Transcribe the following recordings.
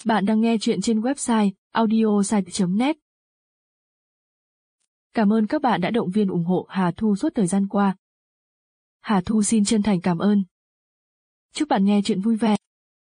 Bạn đang nghe chuyện trên website audiosite.net. Cảm ơn các bạn đã động viên ủng hộ Hà Thu suốt thời gian qua. Hà Thu xin chân thành cảm ơn. Chúc bạn nghe chuyện vui vẻ.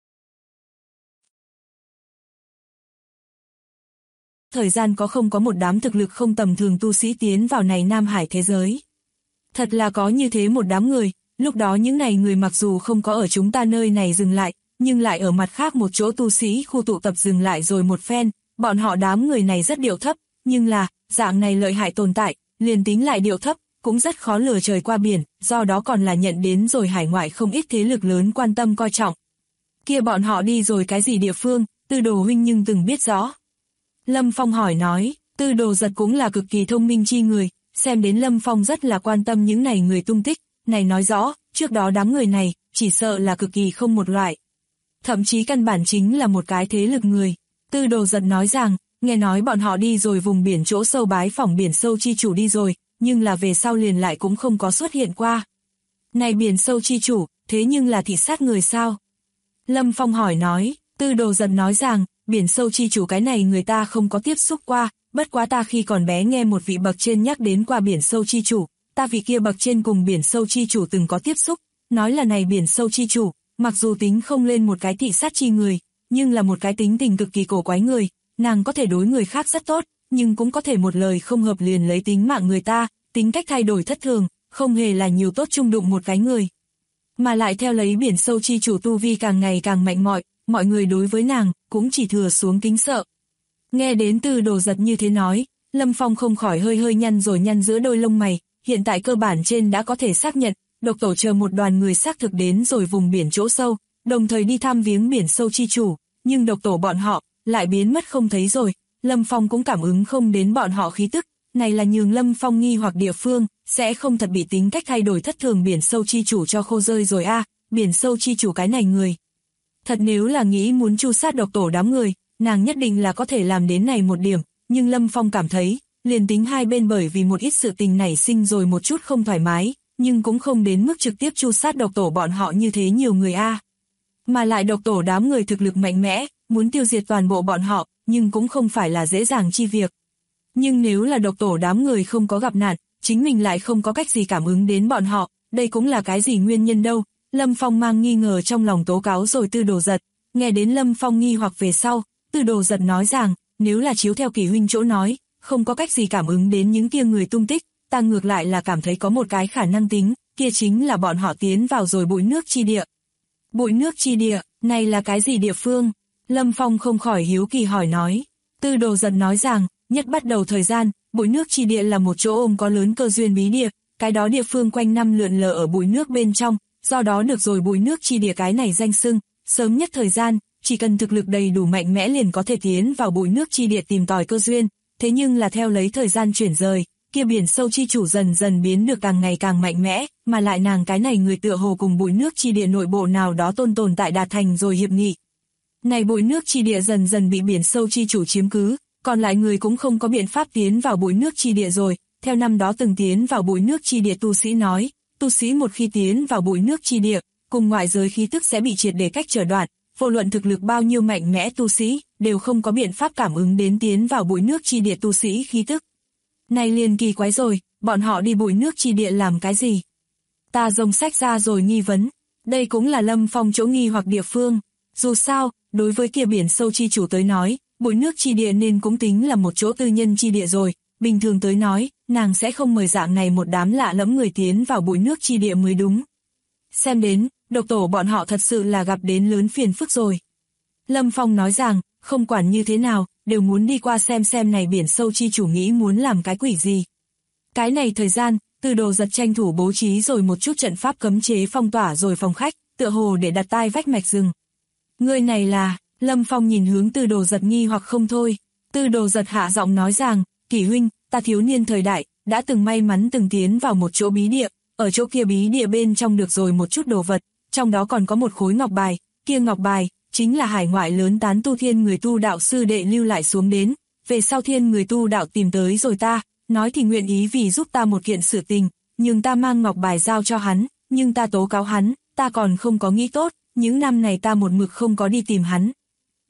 Thời gian không có một đám thực lực không tầm thường tu sĩ tiến vào này Nam Hải thế giới. Thật là có như thế một đám người, lúc đó những này người mặc dù không có ở chúng ta nơi này dừng lại, nhưng lại ở mặt khác một chỗ tu sĩ khu tụ tập dừng lại rồi một phen, bọn họ đám người này rất điệu thấp, nhưng là, dạng này lợi hại tồn tại, liền tính lại điệu thấp, cũng rất khó lừa trời qua biển, do đó còn là nhận đến rồi hải ngoại không ít thế lực lớn quan tâm coi trọng. Kia bọn họ đi rồi cái gì địa phương, Tư Đồ huynh nhưng từng biết rõ. Lâm Phong hỏi nói, Tư Đồ Giật cũng là cực kỳ thông minh chi người, xem đến Lâm Phong rất là quan tâm những này người tung tích, này nói rõ, trước đó đám người này, chỉ sợ là cực kỳ không một loại. Thậm chí căn bản chính là một cái thế lực người. Tư Đồ Giật nói rằng, nghe nói bọn họ đi rồi vùng biển chỗ sâu bái phỏng biển sâu chi chủ đi rồi, nhưng là về sau liền lại cũng không có xuất hiện qua. Này biển sâu chi chủ, thế nhưng là thị sát người sao? Lâm Phong hỏi nói, Tư Đồ Giật nói rằng, biển sâu chi chủ cái này người ta không có tiếp xúc qua, bất quá ta khi còn bé nghe một vị bậc trên nhắc đến qua biển sâu chi chủ, ta vị kia bậc trên cùng biển sâu chi chủ từng có tiếp xúc, nói là này biển sâu chi chủ, mặc dù tính không lên một cái thị sát chi người, nhưng là một cái tính tình cực kỳ cổ quái người, nàng có thể đối người khác rất tốt, nhưng cũng có thể một lời không hợp liền lấy tính mạng người ta, tính cách thay đổi thất thường, không hề là nhiều tốt chung đụng một cái người. Mà lại theo lấy biển sâu chi chủ tu vi càng ngày càng mạnh mọi người đối với nàng cũng chỉ thừa xuống kính sợ. Nghe đến Tư Đồ Giật như thế nói, Lâm Phong không khỏi hơi nhăn giữa đôi lông mày, hiện tại cơ bản trên đã có thể xác nhận, độc tổ chờ một đoàn người xác thực đến rồi vùng biển chỗ sâu, đồng thời đi thăm viếng biển sâu chi chủ, nhưng độc tổ bọn họ lại biến mất không thấy rồi, Lâm Phong cũng cảm ứng không đến bọn họ khí tức, này là nhường Lâm Phong nghi hoặc địa phương, sẽ không thật bị tính cách thay đổi thất thường biển sâu chi chủ cho khô rơi rồi a, biển sâu chi chủ cái này người. Thật nếu là nghĩ muốn tru sát độc tổ đám người, nàng nhất định là có thể làm đến này một điểm, nhưng Lâm Phong cảm thấy, liền tính hai bên bởi vì một ít sự tình nảy sinh rồi một chút không thoải mái, nhưng cũng không đến mức trực tiếp tru sát độc tổ bọn họ như thế nhiều người a. Mà lại độc tổ đám người thực lực mạnh mẽ, muốn tiêu diệt toàn bộ bọn họ, nhưng cũng không phải là dễ dàng chi việc. Nhưng nếu là độc tổ đám người không có gặp nạn, chính mình lại không có cách gì cảm ứng đến bọn họ, đây cũng là cái gì nguyên nhân đâu. Lâm Phong mang nghi ngờ trong lòng tố cáo rồi Tư Đồ Giật, nghe đến Lâm Phong nghi hoặc về sau, Tư Đồ Giật nói rằng, nếu là chiếu theo Kỳ huynh chỗ nói, không có cách gì cảm ứng đến những kia người tung tích, ta ngược lại là cảm thấy có một cái khả năng tính, kia chính là bọn họ tiến vào rồi bụi nước chi địa. Bụi nước chi địa, này là cái gì địa phương? Lâm Phong không khỏi hiếu kỳ hỏi nói. Tư Đồ Giật nói rằng, nhất bắt đầu thời gian, bụi nước chi địa là một chỗ ôm có lớn cơ duyên bí địa, cái đó địa phương quanh năm lượn lờ ở bụi nước bên trong, do đó được rồi bụi nước chi địa cái này danh xưng, sớm nhất thời gian, chỉ cần thực lực đầy đủ mạnh mẽ liền có thể tiến vào bụi nước chi địa tìm tòi cơ duyên, thế nhưng là theo lấy thời gian chuyển rời, kia biển sâu chi chủ dần dần biến được càng ngày càng mạnh mẽ, mà lại nàng cái này người tựa hồ cùng bụi nước chi địa nội bộ nào đó tồn tại đạt thành rồi hiệp nghị. Này bụi nước chi địa dần dần bị biển sâu chi chủ chiếm cứ, còn lại người cũng không có biện pháp tiến vào bụi nước chi địa rồi, theo năm đó từng tiến vào bụi nước chi địa tu sĩ nói, tu sĩ một khi tiến vào bụi nước chi địa, cùng ngoại giới khí tức sẽ bị triệt để cách trở đoạn, vô luận thực lực bao nhiêu mạnh mẽ tu sĩ, đều không có biện pháp cảm ứng đến tiến vào bụi nước chi địa tu sĩ khí tức. Này liền kỳ quái rồi, bọn họ đi bụi nước chi địa làm cái gì? Ta rông sách ra rồi nghi vấn, đây cũng là Lâm Phong chỗ nghi hoặc địa phương, dù sao, đối với kia biển sâu chi chủ tới nói, bụi nước chi địa nên cũng tính là một chỗ tư nhân chi địa rồi, bình thường tới nói, nàng sẽ không mời dạng này một đám lạ lẫm người tiến vào bụi nước chi địa mới đúng. Xem đến, độc tổ bọn họ thật sự là gặp đến lớn phiền phức rồi. Lâm Phong nói rằng, không quản như thế nào, đều muốn đi qua xem này biển sâu chi chủ nghĩ muốn làm cái quỷ gì. Cái này thời gian, Tư Đồ Giật tranh thủ bố trí rồi một chút trận pháp cấm chế phong tỏa rồi phòng khách, tựa hồ để đặt tai vách mạch rừng. Người này là, Lâm Phong nhìn hướng Tư Đồ Giật nghi hoặc không thôi. Tư Đồ Giật hạ giọng nói rằng, Kỳ huynh, ta thiếu niên thời đại, đã từng may mắn từng tiến vào một chỗ bí địa, ở chỗ kia bí địa bên trong được rồi một chút đồ vật, trong đó còn có một khối ngọc bài, kia ngọc bài, chính là hải ngoại lớn tán tu thiên người tu đạo sư đệ lưu lại xuống đến, về sau thiên người tu đạo tìm tới rồi ta, nói thì nguyện ý vì giúp ta một kiện sự tình, nhưng ta mang ngọc bài giao cho hắn, nhưng ta tố cáo hắn, ta còn không có nghĩ tốt, những năm này ta một mực không có đi tìm hắn.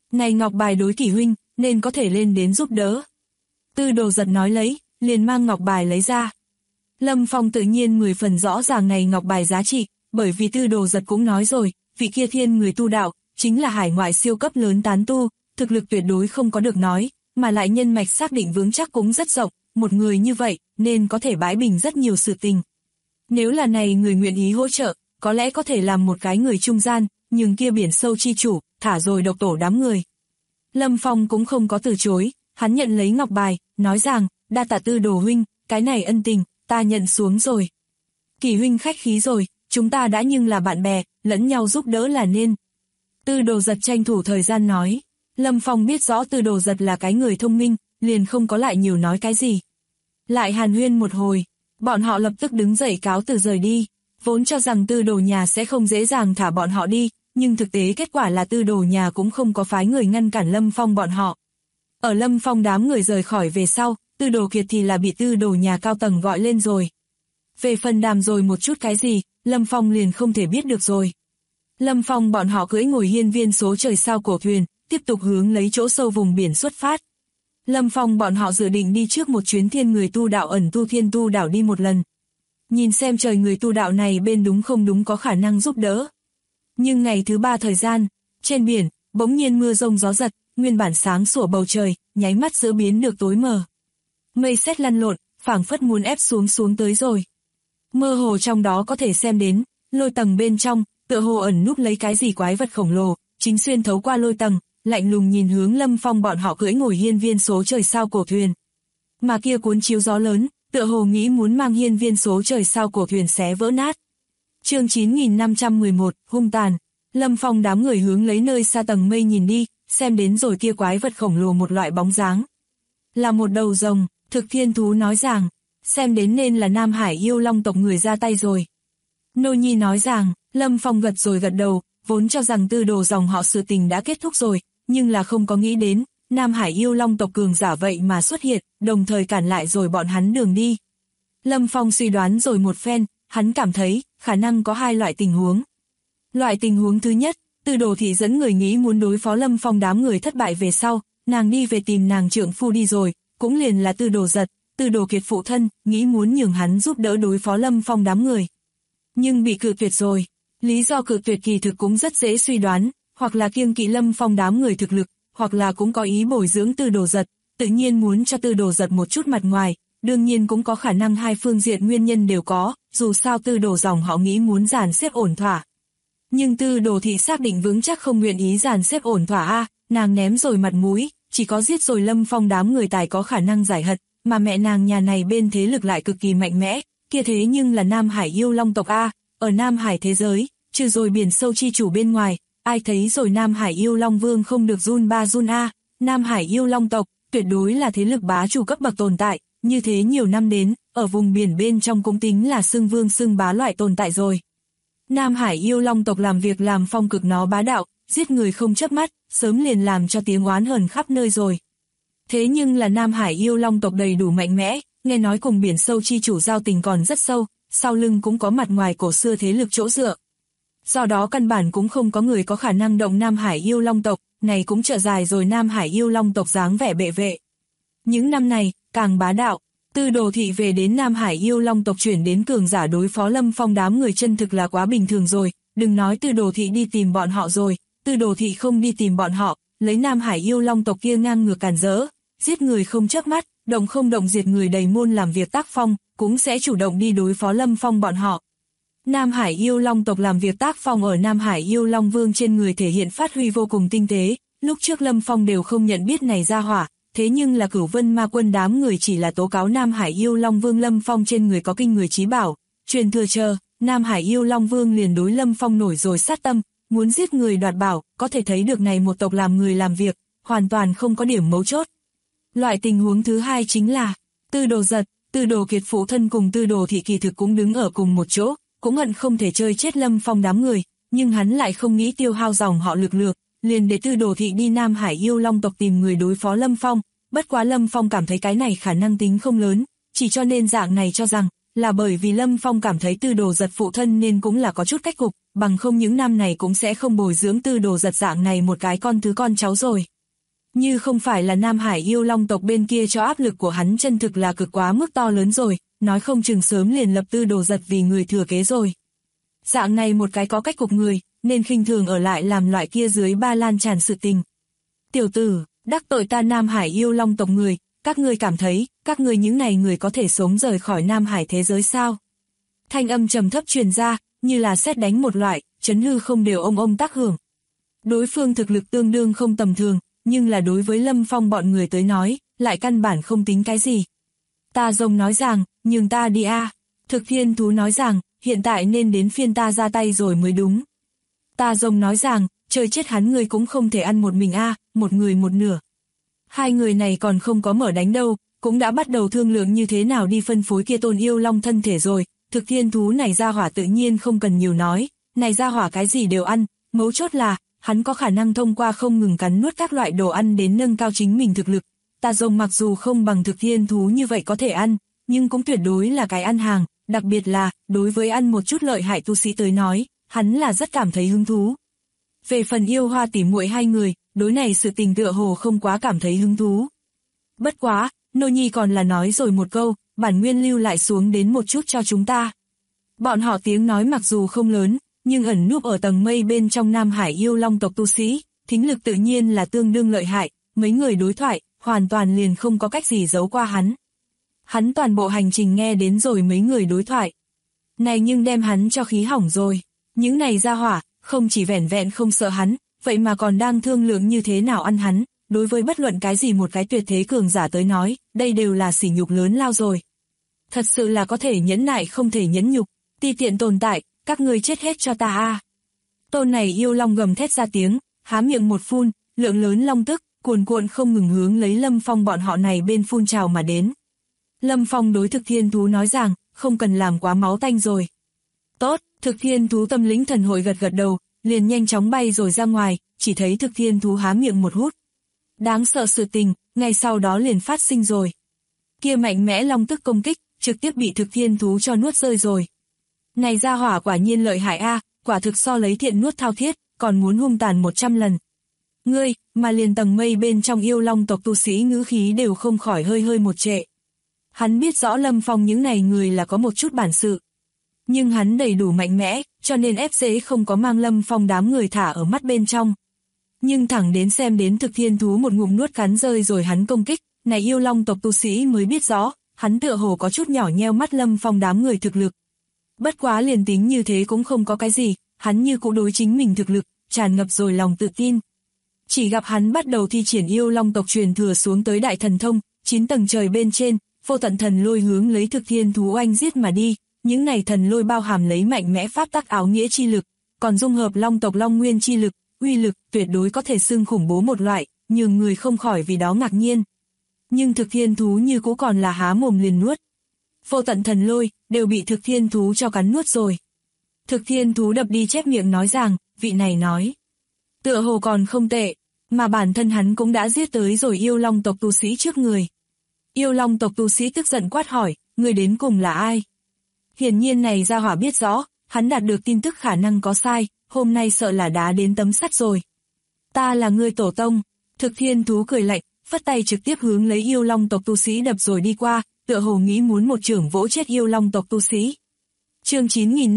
Này ngọc bài đối Kỷ huynh, nên có thể lên đến giúp đỡ. Tư Đồ Giật nói lấy, liền mang ngọc bài lấy ra. Lâm Phong tự nhiên 10 phần rõ ràng này ngọc bài giá trị, bởi vì Tư Đồ Giật cũng nói rồi, vị kia thiên người tu đạo, chính là hải ngoại siêu cấp lớn tán tu, thực lực tuyệt đối không có được nói, mà lại nhân mạch xác định vững chắc cũng rất rộng, một người như vậy, nên có thể bãi bình rất nhiều sự tình. Nếu là này người nguyện ý hỗ trợ, có lẽ có thể làm một cái người trung gian, nhưng kia biển sâu chi chủ, thả rồi độc tổ đám người. Lâm Phong cũng không có từ chối, hắn nhận lấy ngọc bài, nói rằng, đa tạ Tư Đồ huynh, cái này ân tình, ta nhận xuống rồi. Kỷ huynh khách khí rồi, chúng ta đã nhưng là bạn bè, lẫn nhau giúp đỡ là nên. Tư Đồ Giật tranh thủ thời gian nói. Lâm Phong biết rõ Tư Đồ Giật là cái người thông minh, liền không có lại nhiều nói cái gì. Lại hàn huyên một hồi, bọn họ lập tức đứng dậy cáo từ rời đi, vốn cho rằng Tư Đồ nhà sẽ không dễ dàng thả bọn họ đi, nhưng thực tế kết quả là Tư Đồ nhà cũng không có phái người ngăn cản Lâm Phong bọn họ. Ở Lâm Phong đám người rời khỏi về sau, Tư Đồ Kiệt thì là bị Tư Đồ nhà cao tầng gọi lên rồi. Về phần đàm rồi một chút cái gì, Lâm Phong liền không thể biết được rồi. Lâm Phong bọn họ cưỡi ngồi hiên viên số trời sao cổ thuyền, tiếp tục hướng lấy chỗ sâu vùng biển xuất phát. Lâm Phong bọn họ dự định đi trước một chuyến thiên người tu đạo ẩn tu thiên tu đảo đi một lần. Nhìn xem trời người tu đạo này bên đúng không đúng có khả năng giúp đỡ. Nhưng ngày thứ 3 thời gian, trên biển, bỗng nhiên mưa rông gió giật, nguyên bản sáng sủa bầu trời, nháy mắt giữa biến được tối mờ. Mây sét lăn lộn, phảng phất muốn ép xuống tới rồi. Mơ hồ trong đó có thể xem đến, lôi tầng bên trong, tựa hồ ẩn núp lấy cái gì quái vật khổng lồ, chính xuyên thấu qua lôi tầng, lạnh lùng nhìn hướng Lâm Phong bọn họ cưỡi ngồi hiên viên số trời sao cổ thuyền. Mà kia cuốn chiếu gió lớn, tựa hồ nghĩ muốn mang hiên viên số trời sao cổ thuyền xé vỡ nát. Chương 9511, hung tàn. Lâm Phong đám người hướng lấy nơi xa tầng mây nhìn đi, xem đến rồi kia quái vật khổng lồ một loại bóng dáng. Là một đầu rồng, Thực Thiên Thú nói rằng, xem đến nên là Nam Hải yêu long tộc người ra tay rồi. Nô Nhi nói rằng, Lâm Phong gật rồi gật đầu, vốn cho rằng Tư Đồ dòng họ sự tình đã kết thúc rồi, nhưng là không có nghĩ đến, Nam Hải yêu long tộc cường giả vậy mà xuất hiện, đồng thời cản lại rồi bọn hắn đường đi. Lâm Phong suy đoán rồi một phen, hắn cảm thấy, khả năng có hai loại tình huống. Loại tình huống thứ nhất, Tư Đồ thị dẫn người nghĩ muốn đối phó Lâm Phong đám người thất bại về sau, nàng đi về tìm nàng trượng phu đi rồi, cũng liền là Tư Đồ Giật, Tư Đồ Kiệt phụ thân, nghĩ muốn nhường hắn giúp đỡ đối phó Lâm Phong đám người. Nhưng bị cự tuyệt rồi. Lý do cự tuyệt kỳ thực cũng rất dễ suy đoán, hoặc là kiêng kỵ Lâm Phong đám người thực lực, hoặc là cũng có ý bồi dưỡng Tư Đồ Giật, tự nhiên muốn cho Tư Đồ Giật một chút mặt ngoài, đương nhiên cũng có khả năng hai phương diện nguyên nhân đều có, dù sao Tư Đồ dòng họ nghĩ muốn dàn xếp ổn thỏa. Nhưng Tư Đồ thị xác định vững chắc không nguyện ý dàn xếp ổn thỏa nàng ném rồi mặt mũi, chỉ có giết rồi Lâm Phong đám người tài có khả năng giải hận, mà mẹ nàng nhà này bên thế lực lại cực kỳ mạnh mẽ, kia thế nhưng là Nam Hải yêu long tộc ở Nam Hải thế giới, trừ rồi biển sâu chi chủ bên ngoài, ai thấy rồi Nam Hải yêu long vương không được run ba run Nam Hải yêu long tộc, tuyệt đối là thế lực bá chủ cấp bậc tồn tại, như thế nhiều năm đến, ở vùng biển bên trong cũng tính là xưng vương xưng bá loại tồn tại rồi. Nam Hải yêu long tộc làm việc làm phong cực nó bá đạo, giết người không chớp mắt, sớm liền làm cho tiếng oán hờn khắp nơi rồi. Thế nhưng là Nam Hải yêu long tộc đầy đủ mạnh mẽ, nghe nói cùng biển sâu chi chủ giao tình còn rất sâu, sau lưng cũng có mặt ngoài cổ xưa thế lực chỗ dựa. Do đó căn bản cũng không có người có khả năng động Nam Hải yêu long tộc, này cũng trở dài rồi Nam Hải yêu long tộc dáng vẻ bệ vệ. Những năm này, càng bá đạo, Tư Đồ thị về đến Nam Hải yêu long tộc chuyển đến cường giả đối phó Lâm Phong đám người chân thực là quá bình thường rồi, đừng nói Tư Đồ thị đi tìm bọn họ rồi, Tư Đồ thị không đi tìm bọn họ, lấy Nam Hải yêu long tộc kia ngang ngược càn rỡ, giết người không chớp mắt, động không động diệt người đầy môn làm việc tác phong, cũng sẽ chủ động đi đối phó Lâm Phong bọn họ. Nam Hải yêu long tộc làm việc tác phong ở Nam Hải yêu long vương trên người thể hiện phát huy vô cùng tinh tế, lúc trước Lâm Phong đều không nhận biết này ra hỏa, thế nhưng là Cửu Vân Ma Quân đám người chỉ là tố cáo Nam Hải yêu long vương Lâm Phong trên người có kinh người chí bảo, truyền thừa chờ, Nam Hải yêu long vương liền đối Lâm Phong nổi rồi sát tâm, muốn giết người đoạt bảo, có thể thấy được này một tộc làm người làm việc, hoàn toàn không có điểm mấu chốt. Loại tình huống thứ hai chính là, Tư Đồ Giật, Tư Đồ Kiệt phụ thân cùng Tư Đồ thị kỳ thực cũng đứng ở cùng một chỗ, cũng hận không thể chơi chết Lâm Phong đám người, nhưng hắn lại không nghĩ tiêu hao dòng họ lực lượng, liền để Tư Đồ thị đi Nam Hải yêu long tộc tìm người đối phó Lâm Phong, bất quá Lâm Phong cảm thấy cái này khả năng tính không lớn, chỉ cho nên dạng này cho rằng, là bởi vì Lâm Phong cảm thấy Tư Đồ Giật phụ thân nên cũng là có chút cách cục, bằng không những năm này cũng sẽ không bồi dưỡng Tư Đồ Giật dạng này một cái con cháu rồi. Như không phải là Nam Hải yêu long tộc bên kia cho áp lực của hắn chân thực là cực quá mức to lớn rồi, nói không chừng sớm liền lập Tư Đồ Giật vì người thừa kế rồi. Dạng này một cái có cách cục người, nên khinh thường ở lại làm loại kia dưới ba lan tràn sự tình. Tiểu tử, đắc tội ta Nam Hải yêu long tộc người, các ngươi cảm thấy, các ngươi những này người có thể sống rời khỏi Nam Hải thế giới sao? Thanh âm trầm thấp truyền ra, như là sét đánh một loại, chấn hư không đều ông tác hưởng. Đối phương thực lực tương đương không tầm thường, nhưng là đối với Lâm Phong bọn người tới nói, lại căn bản không tính cái gì. Ta Rồng nói rằng, nhường ta đi a. Thực Thiên Thú nói rằng, hiện tại nên đến phiên ta ra tay rồi mới đúng. Ta Rồng nói rằng, chơi chết hắn người cũng không thể ăn một mình a, một người một nửa. Hai người này còn không có mở đánh đâu, cũng đã bắt đầu thương lượng như thế nào đi phân phối kia tôn yêu long thân thể rồi. Thực Thiên Thú này ra hỏa tự nhiên không cần nhiều nói, này ra hỏa cái gì đều ăn, mấu chốt là, hắn có khả năng thông qua không ngừng cắn nuốt các loại đồ ăn đến nâng cao chính mình thực lực. Ta Rồng mặc dù không bằng Thực Thiên Thú như vậy có thể ăn, nhưng cũng tuyệt đối là cái ăn hàng, đặc biệt là, đối với ăn một chút lợi hại tu sĩ tới nói, hắn là rất cảm thấy hứng thú. Về phần Yêu Hoa tỉ muội hai người, đối này sự tình tựa hồ không quá cảm thấy hứng thú. Bất quá, Nô Nhi còn là nói rồi một câu, bản nguyên lưu lại xuống đến một chút cho chúng ta. Bọn họ tiếng nói mặc dù không lớn, nhưng ẩn núp ở tầng mây bên trong Nam Hải yêu long tộc tu sĩ, thính lực tự nhiên là tương đương lợi hại, mấy người đối thoại, hoàn toàn liền không có cách gì giấu qua hắn. Hắn toàn bộ hành trình nghe đến rồi mấy người đối thoại. Này nhưng đem hắn cho khí hỏng rồi, những này ra hỏa, không chỉ vẻn vẹn không sợ hắn, vậy mà còn đang thương lượng như thế nào ăn hắn, đối với bất luận cái gì một cái tuyệt thế cường giả tới nói, đây đều là sỉ nhục lớn lao rồi. Thật sự là có thể nhẫn nại không thể nhẫn nhục, ti tiện tồn tại, các ngươi chết hết cho ta a. Tôn này yêu long gầm thét ra tiếng, há miệng một phun, lượng lớn long tức, cuồn cuộn không ngừng hướng lấy Lâm Phong bọn họ này bên phun trào mà đến. Lâm Phong đối Thực Thiên Thú nói rằng, không cần làm quá máu tanh rồi. Tốt, Thực Thiên Thú tâm lĩnh thần hội gật đầu, liền nhanh chóng bay rồi ra ngoài, chỉ thấy Thực Thiên Thú há miệng một hút. Đáng sợ sự tình, ngay sau đó liền phát sinh rồi. Kia mạnh mẽ long tức công kích, trực tiếp bị Thực Thiên Thú cho nuốt rơi rồi. Này ra hỏa quả nhiên lợi hại a, quả thực so lấy thiện nuốt thao thiết, còn muốn hung tàn 100 lần. Ngươi, mà liền tầng mây bên trong yêu long tộc tu sĩ ngữ khí đều không khỏi hơi một trệ. Hắn biết rõ Lâm Phong những này người là có một chút bản sự. Nhưng hắn đầy đủ mạnh mẽ, cho nên ép dễ không có mang Lâm Phong đám người thả ở mắt bên trong. Nhưng thẳng đến xem đến Thực Thiên Thú một ngụm nuốt cắn rơi rồi hắn công kích, này yêu long tộc tu sĩ mới biết rõ, hắn tựa hồ có chút nhỏ nheo mắt Lâm Phong đám người thực lực. Bất quá liền tính như thế cũng không có cái gì, hắn như cũ đối chính mình thực lực, tràn ngập rồi lòng tự tin. Chỉ gặp hắn bắt đầu thi triển yêu long tộc truyền thừa xuống tới đại thần thông, 9 tầng trời bên trên, vô tận thần lôi hướng lấy Thực Thiên Thú oanh giết mà đi, những này thần lôi bao hàm lấy mạnh mẽ pháp tắc áo nghĩa chi lực, còn dung hợp long tộc long nguyên chi lực, uy lực tuyệt đối có thể xưng khủng bố một loại, nhường người không khỏi vì đó ngạc nhiên. Nhưng Thực Thiên Thú như cũ còn là há mồm liền nuốt. Vô tận thần lôi, đều bị Thực Thiên Thú cho cắn nuốt rồi. Thực Thiên Thú đập đi chép miệng nói rằng, vị này nói. Tựa hồ còn không tệ, mà bản thân hắn cũng đã giết tới rồi yêu long tộc tu sĩ trước người. Yêu long tộc tu sĩ tức giận quát hỏi, người đến cùng là ai? Hiển nhiên này ra hỏa biết rõ, hắn đạt được tin tức khả năng có sai, hôm nay sợ là đá đến tấm sắt rồi. Ta là người tổ tông. Thực Thiên Thú cười lạnh, phất tay trực tiếp hướng lấy yêu long tộc tu sĩ đập rồi đi qua, tựa hồ nghĩ muốn một chưởng vỗ chết yêu long tộc tu sĩ. Chương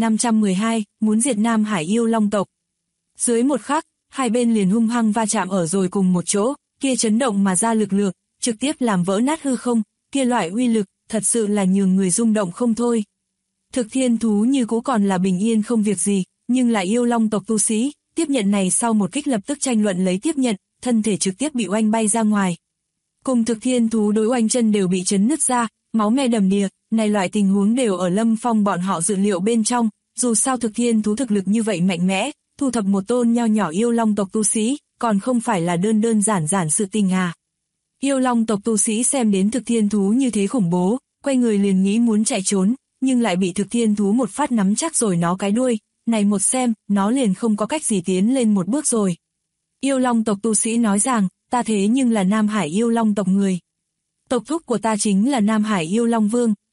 9512, muốn diệt Nam Hải yêu long tộc. Dưới một khắc, hai bên liền hung hăng va chạm ở rồi cùng một chỗ, kia chấn động mà ra lực lượng, trực tiếp làm vỡ nát hư không, kia loại uy lực, thật sự là nhường người rung động không thôi. Thực Thiên Thú như cũ còn là bình yên không việc gì, nhưng lại yêu long tộc tu sĩ, tiếp nhận này sau một kích lập tức tranh luận lấy tiếp nhận, thân thể trực tiếp bị oanh bay ra ngoài. Cùng Thực Thiên Thú đối oanh chân đều bị chấn nứt ra, máu me đầm đìa, này loại tình huống đều ở Lâm Phong bọn họ dự liệu bên trong, dù sao Thực Thiên Thú thực lực như vậy mạnh mẽ, thu thập một tôn nho nhỏ yêu long tộc tu sĩ, còn không phải là đơn giản sự tình à. Yêu long tộc tu sĩ xem đến Thực Thiên Thú như thế khủng bố, quay người liền nghĩ muốn chạy trốn, nhưng lại bị Thực Thiên Thú một phát nắm chắc rồi nó cái đuôi, này một xem, nó liền không có cách gì tiến lên một bước rồi. Yêu long tộc tu sĩ nói rằng, ta thế nhưng là Nam Hải yêu long tộc người. Tộc thúc của ta chính là Nam Hải yêu long vương,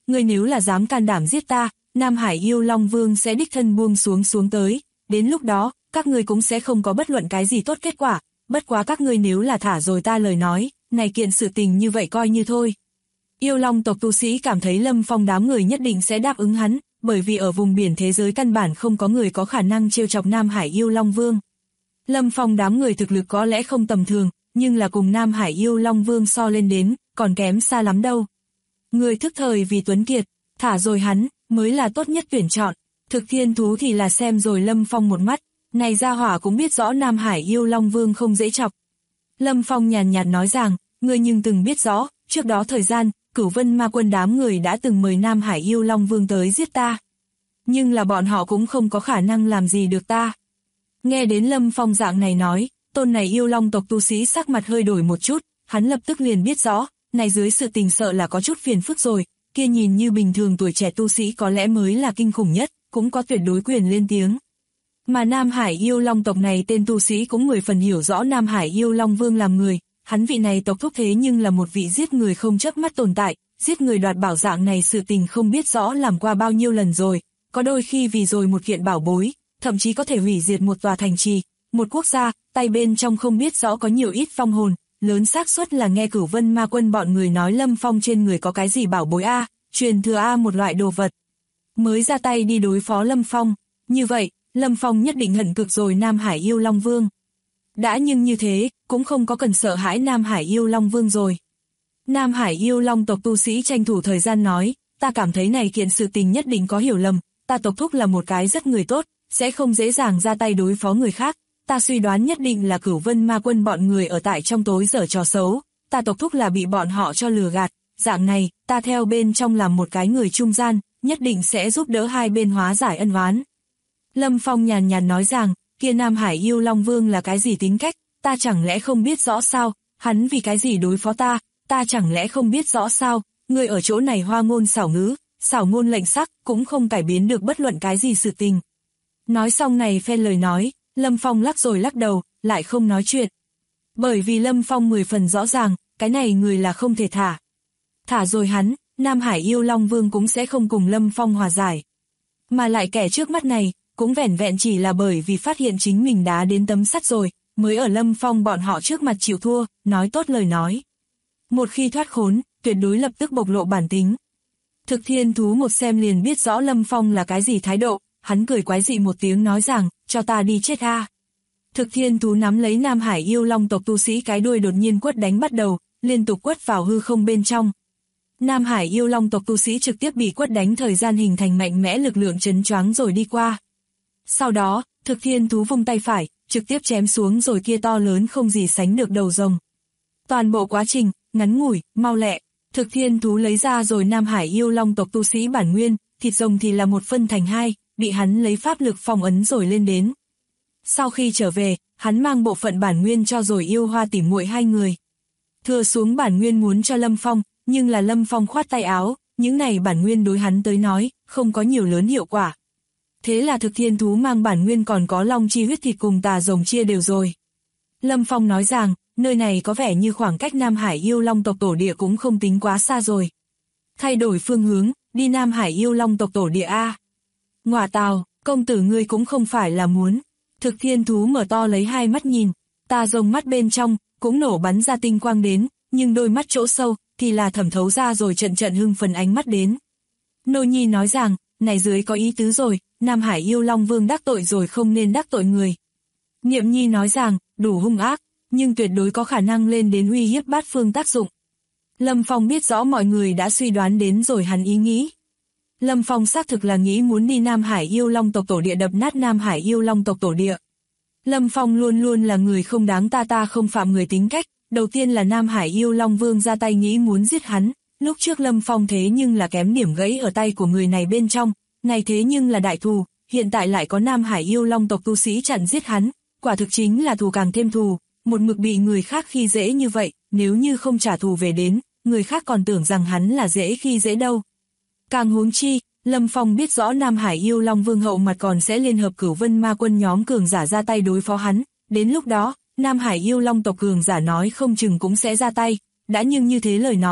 ngươi nếu là dám can đảm giết ta, Nam Hải Yêu Long Vương sẽ đích thân buông xuống tới, đến lúc đó, các ngươi cũng sẽ không có bất luận cái gì tốt kết quả, bất quá các ngươi nếu là thả rồi ta lời nói, này kiện sự tình như vậy coi như thôi. Yêu Long tộc tu sĩ cảm thấy Lâm Phong đám người nhất định sẽ đáp ứng hắn, bởi vì ở vùng biển thế giới căn bản không có người có khả năng trêu chọc Nam Hải Yêu Long Vương. Lâm Phong đám người thực lực có lẽ không tầm thường, nhưng là cùng Nam Hải Yêu Long Vương so lên đến, còn kém xa lắm đâu. Người thức thời vì tuấn kiệt, thả rồi hắn, mới là tốt nhất tuyển chọn. Thực Thiên Thú thì là xem rồi Lâm Phong một mắt, này gia hỏa cũng biết rõ Nam Hải Yêu Long Vương không dễ chọc. Lâm Phong nhàn nhạt nói rằng, ngươi nhưng từng biết rõ, trước đó thời gian, Cửu Vân Ma Quân đám người đã từng mời Nam Hải Yêu Long Vương tới giết ta. Nhưng là bọn họ cũng không có khả năng làm gì được ta. Nghe đến Lâm Phong dạng này nói, tôn này Yêu Long tộc tu sĩ sắc mặt hơi đổi một chút, hắn lập tức liền biết rõ, này dưới sự tình sợ là có chút phiền phức rồi, kia nhìn như bình thường tuổi trẻ tu sĩ có lẽ mới là kinh khủng nhất, cũng có tuyệt đối quyền lên tiếng. Mà Nam Hải Yêu Long tộc này tên tu sĩ cũng 10 phần hiểu rõ Nam Hải Yêu Long Vương làm người, hắn vị này tộc thúc thế nhưng là một vị giết người không chớp mắt tồn tại, giết người đoạt bảo dạng này sự tình không biết rõ làm qua bao nhiêu lần rồi, có đôi khi vì rồi một kiện bảo bối, thậm chí có thể hủy diệt một tòa thành trì, một quốc gia, tay bên trong không biết rõ có nhiều ít vong hồn, lớn xác suất là nghe Cửu Vân Ma Quân bọn người nói Lâm Phong trên người có cái gì bảo bối a, truyền thừa a một loại đồ vật. Mới ra tay đi đối phó Lâm Phong, như vậy, Lâm Phong nhất định hận cực rồi Nam Hải Yêu Long Vương. Đã nhưng như thế, cũng không có cần sợ hãi Nam Hải Yêu Long Vương rồi. Nam Hải Yêu Long tộc tu sĩ tranh thủ thời gian nói, ta cảm thấy này kiện sự tình nhất định có hiểu lầm, ta tộc thúc là một cái rất người tốt, sẽ không dễ dàng ra tay đối phó người khác, ta suy đoán nhất định là Cửu Vân Ma Quân bọn người ở tại trong tối giở trò xấu, ta tộc thúc là bị bọn họ cho lừa gạt, dạng này, ta theo bên trong làm một cái người trung gian, nhất định sẽ giúp đỡ hai bên hóa giải ân oán. Lâm Phong nhàn nhạt nói rằng, kia Nam Hải Yêu Long Vương là cái gì tính cách, ta chẳng lẽ không biết rõ sao, hắn vì cái gì đối phó ta chẳng lẽ không biết rõ sao, người ở chỗ này hoa ngôn xảo ngữ, xảo ngôn lệnh sắc, cũng không cải biến được bất luận cái gì sự tình. Nói xong này phen lời nói, Lâm Phong lắc rồi lắc đầu, lại không nói chuyện. Bởi vì Lâm Phong 10 phần rõ ràng, cái này người là không thể thả. Thả rồi hắn, Nam Hải Yêu Long Vương cũng sẽ không cùng Lâm Phong hòa giải. Mà lại kẻ trước mắt này, cũng vẻn vẹn chỉ là bởi vì phát hiện chính mình đá đến tấm sắt rồi, mới ở Lâm Phong bọn họ trước mặt chịu thua, nói tốt lời nói. Một khi thoát khốn, tuyệt đối lập tức bộc lộ bản tính. Thực Thiên Thú một xem liền biết rõ Lâm Phong là cái gì thái độ, hắn cười quái dị một tiếng nói rằng, cho ta đi chết a. Thực Thiên Thú nắm lấy Nam Hải Yêu Long tộc tu sĩ cái đuôi đột nhiên quất đánh bắt đầu, liên tục quất vào hư không bên trong. Nam Hải Yêu Long tộc tu sĩ trực tiếp bị quất đánh thời gian hình thành mạnh mẽ lực lượng chấn choáng rồi đi qua. Sau đó, Thực Thiên Thú vung tay phải, trực tiếp chém xuống rồi kia to lớn không gì sánh được đầu rồng. Toàn bộ quá trình, ngắn ngủi, mau lẹ, Thực Thiên Thú lấy ra rồi Nam Hải Yêu Long tộc tu sĩ bản nguyên, thịt rồng thì là một phân thành hai, bị hắn lấy pháp lực phong ấn rồi lên đến. Sau khi trở về, hắn mang bộ phận bản nguyên cho rồi Yêu Hoa tỉ muội hai người. Thừa xuống bản nguyên muốn cho Lâm Phong, nhưng là Lâm Phong khoát tay áo, những này bản nguyên đối hắn tới nói, không có nhiều lớn hiệu quả. Thế là Thực Thiên Thú mang bản nguyên còn có long chi huyết thịt cùng tà rồng chia đều rồi. Lâm Phong nói rằng, nơi này có vẻ như khoảng cách Nam Hải Yêu Long tộc tổ địa cũng không tính quá xa rồi. Thay đổi phương hướng, đi Nam Hải Yêu Long tộc tổ địa A. Ngọa tào, công tử ngươi cũng không phải là muốn. Thực Thiên Thú mở to lấy hai mắt nhìn, tà rồng mắt bên trong, cũng nổ bắn ra tinh quang đến, nhưng đôi mắt chỗ sâu, thì là thẩm thấu ra rồi trận trận hưng phấn ánh mắt đến. Nô Nhi nói rằng, này dưới có ý tứ rồi, Nam Hải Yêu Long Vương đắc tội rồi không nên đắc tội người. Niệm Nhi nói rằng, đủ hung ác, nhưng tuyệt đối có khả năng lên đến uy hiếp bát phương tác dụng. Lâm Phong biết rõ mọi người đã suy đoán đến rồi hắn ý nghĩ. Lâm Phong xác thực là nghĩ muốn đi Nam Hải Yêu Long tộc tổ địa đập nát Nam Hải Yêu Long tộc tổ địa. Lâm Phong luôn luôn là người không đáng ta không phạm người tính cách, đầu tiên là Nam Hải Yêu Long Vương ra tay nghĩ muốn giết hắn, lúc trước Lâm Phong thế nhưng là kém điểm gãy ở tay của người này bên trong, này thế nhưng là đại thù, hiện tại lại có Nam Hải Yêu Long tộc tu sĩ chặn giết hắn, quả thực chính là thù càng thêm thù, một mực bị người khác khi dễ như vậy, nếu như không trả thù về đến, người khác còn tưởng rằng hắn là dễ khi dễ đâu. Càng huống chi, Lâm Phong biết rõ Nam Hải Yêu Long Vương hậu mặt còn sẽ liên hợp Cửu Vân Ma Quân nhóm cường giả ra tay đối phó hắn, đến lúc đó, Nam Hải Yêu Long tộc cường giả nói không chừng cũng sẽ ra tay, đã nhưng như thế lời nói,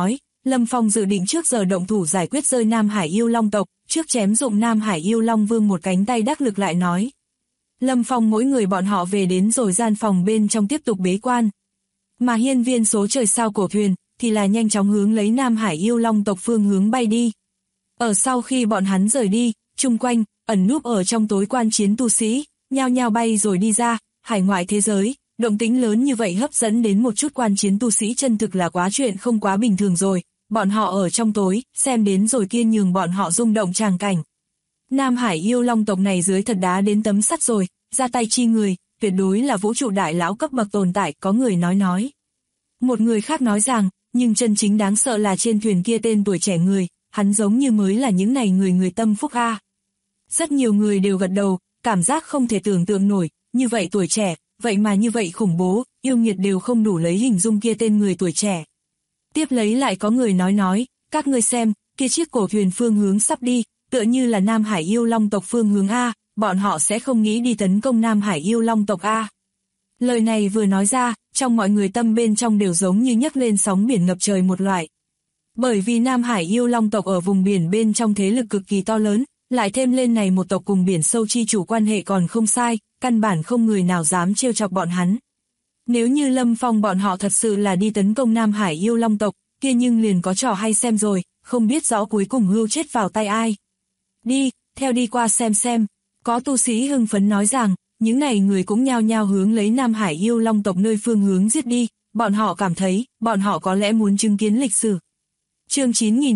Lâm Phong dự định trước giờ động thủ giải quyết rơi Nam Hải yêu long tộc, trước chém dụng Nam Hải yêu long vương một cánh tay đắc lực lại nói. Lâm Phong mỗi người bọn họ về đến rồi gian phòng bên trong tiếp tục bế quan. Mà hiên viên số trời sao cổ thuyền, thì là nhanh chóng hướng lấy Nam Hải yêu long tộc phương hướng bay đi. Ở sau khi bọn hắn rời đi, chung quanh, ẩn núp ở trong tối quan chiến tu sĩ, nhao nhao bay rồi đi ra, hải ngoại thế giới, động tĩnh lớn như vậy hấp dẫn đến một chút quan chiến tu sĩ chân thực là quá chuyện không quá bình thường rồi, bọn họ ở trong tối, xem đến rồi kia nhường bọn họ rung động tràng cảnh. Nam Hải yêu long tộc này dưới thật đá đến tấm sắt rồi, ra tay chi người, tuyệt đối là vũ trụ đại lão cấp bậc tồn tại, có người nói. Một người khác nói rằng, nhưng chân chính đáng sợ là trên thuyền kia tên tuổi trẻ người, hắn giống như mới là những này người tâm phúc a. Rất nhiều người đều gật đầu, cảm giác không thể tưởng tượng nổi, như vậy tuổi trẻ, vậy mà như vậy khủng bố, yêu nghiệt đều không đủ lấy hình dung kia tên người tuổi trẻ. Tiếp lấy lại có người nói, các ngươi xem, kia chiếc cổ thuyền phương hướng sắp đi, tựa như là Nam Hải yêu long tộc phương hướng A, bọn họ sẽ không nghĩ đi tấn công Nam Hải yêu long tộc A. Lời này vừa nói ra, trong mọi người tâm bên trong đều giống như nhấc lên sóng biển ngập trời một loại. Bởi vì Nam Hải yêu long tộc ở vùng biển bên trong thế lực cực kỳ to lớn, lại thêm lên này một tộc cùng biển sâu chi chủ quan hệ còn không sai, căn bản không người nào dám trêu chọc bọn hắn. Nếu như Lâm Phong bọn họ thật sự là đi tấn công Nam Hải yêu long tộc, kia nhưng liền có trò hay xem rồi, không biết rõ cuối cùng hưu chết vào tay ai. Đi, theo đi qua xem. Có tu sĩ hưng phấn nói rằng, những này người cũng nhao nhao hướng lấy Nam Hải yêu long tộc nơi phương hướng giết đi, bọn họ cảm thấy, bọn họ có lẽ muốn chứng kiến lịch sử. Chương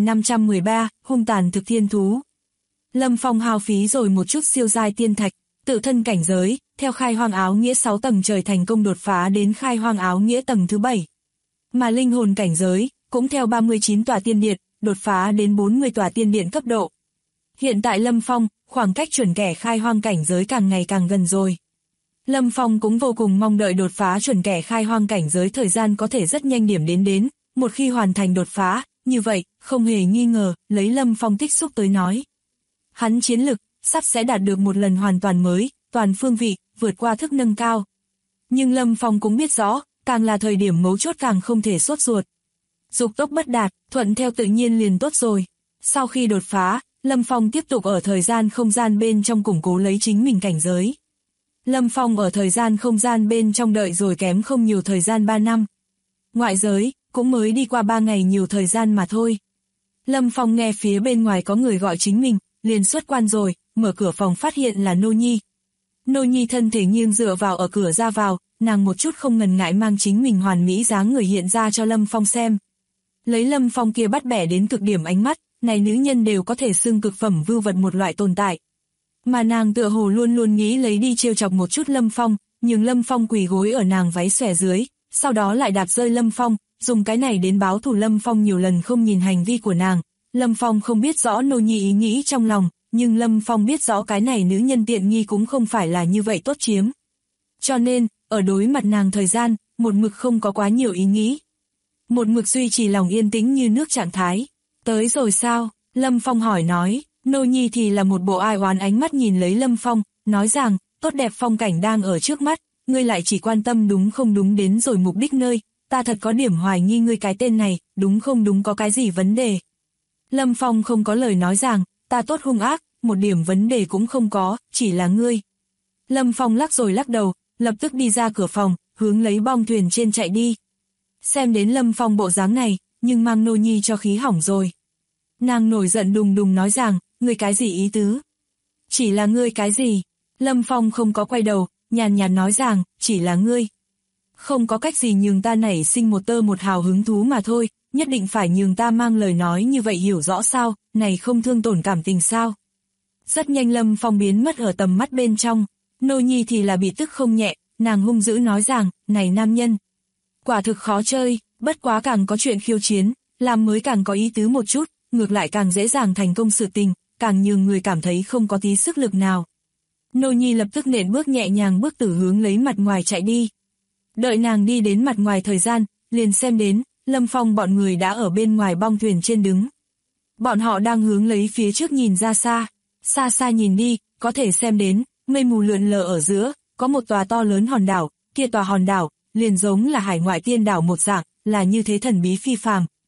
9513, hung tàn thực thiên thú. Lâm Phong hao phí rồi một chút siêu giai tiên thạch, tự thân cảnh giới, theo khai hoang áo nghĩa 6 tầng trời thành công đột phá đến khai hoang áo nghĩa tầng thứ 7. Mà linh hồn cảnh giới, cũng theo 39 tòa tiên điện, đột phá đến 40 tòa tiên điện cấp độ. Hiện tại Lâm Phong, khoảng cách chuẩn kẻ khai hoang cảnh giới càng ngày càng gần rồi. Lâm Phong cũng vô cùng mong đợi đột phá chuẩn kẻ khai hoang cảnh giới thời gian có thể rất nhanh điểm đến, một khi hoàn thành đột phá, như vậy, không hề nghi ngờ, lấy Lâm Phong tích xúc tới nói. Hắn chiến lực, sắp sẽ đạt được một lần hoàn toàn mới, toàn phương vị, vượt qua thức nâng cao. Nhưng Lâm Phong cũng biết rõ, càng là thời điểm mấu chốt càng không thể sốt ruột. Dục tốc bất đạt, thuận theo tự nhiên liền tốt rồi. Sau khi đột phá, Lâm Phong tiếp tục ở thời gian không gian bên trong củng cố lấy chính mình cảnh giới. Lâm Phong ở thời gian không gian bên trong đợi rồi kém không nhiều thời gian 3 năm. Ngoại giới, cũng mới đi qua 3 ngày nhiều thời gian mà thôi. Lâm Phong nghe phía bên ngoài có người gọi chính mình, liền xuất quan rồi, mở cửa phòng phát hiện là Nô Nhi. Nô Nhi thân thể nghiêng dựa vào ở cửa ra vào, nàng một chút không ngần ngại mang chính mình hoàn mỹ dáng người hiện ra cho Lâm Phong xem. Lấy Lâm Phong kia bắt bẻ đến cực điểm ánh mắt, này nữ nhân đều có thể xưng cực phẩm vưu vật một loại tồn tại. Mà nàng tựa hồ luôn luôn nghĩ lấy đi trêu chọc một chút Lâm Phong, nhưng Lâm Phong quỳ gối ở nàng váy xòe dưới, sau đó lại đạp rơi Lâm Phong, dùng cái này đến báo thù Lâm Phong nhiều lần không nhìn hành vi của nàng. Lâm Phong không biết rõ Nô Nhi ý nghĩ trong lòng, nhưng Lâm Phong biết rõ cái này nữ nhân tiện nghi cũng không phải là như vậy tốt chiếm. Cho nên, ở đối mặt nàng thời gian, một mực không có quá nhiều ý nghĩ. Một mực duy trì lòng yên tĩnh như nước trạng thái. Tới rồi sao? Lâm Phong hỏi nói. Nô Nhi thì là một bộ ai oán ánh mắt nhìn lấy Lâm Phong, nói rằng, tốt đẹp phong cảnh đang ở trước mắt, ngươi lại chỉ quan tâm đúng không đúng đến rồi mục đích nơi, ta thật có điểm hoài nghi ngươi cái tên này, đúng không đúng có cái gì vấn đề. Lâm Phong không có lời nói rằng, ta tốt hung ác, một điểm vấn đề cũng không có, chỉ là ngươi. Lâm Phong lắc rồi lắc đầu, lập tức đi ra cửa phòng, hướng lấy bong thuyền trên chạy đi. Xem đến Lâm Phong bộ dáng này, nhưng mang Nô Nhi cho khí hỏng rồi. Nàng nổi giận đùng đùng nói rằng, ngươi cái gì ý tứ? Chỉ là ngươi cái gì? Lâm Phong không có quay đầu, nhàn nhạt nói rằng, chỉ là ngươi. Không có cách gì nhường ta nảy sinh một tơ một hào hứng thú mà thôi, nhất định phải nhường ta mang lời nói như vậy hiểu rõ sao, này không thương tổn cảm tình sao? Rất nhanh Lâm Phong biến mất ở tầm mắt bên trong, Nô Nhi thì là bị tức không nhẹ, nàng hung dữ nói rằng, này nam nhân, quả thực khó chơi, bất quá càng có chuyện khiêu chiến, làm mới càng có ý tứ một chút, ngược lại càng dễ dàng thành công sự tình, càng nhường người cảm thấy không có tí sức lực nào. Nô Nhi lập tức nện bước nhẹ nhàng bước tử hướng lấy mặt ngoài chạy đi. Đợi nàng đi đến mặt ngoài thời gian, liền xem đến, Lâm Phong bọn người đã ở bên ngoài bong thuyền trên đứng. Bọn họ đang hướng lấy phía trước nhìn ra xa, xa xa nhìn đi, có thể xem đến, mây mù lượn lờ ở giữa, có một tòa to lớn hòn đảo, kia tòa hòn đảo, liền giống là hải ngoại tiên đảo một dạng, là như thế thần bí phi phàm.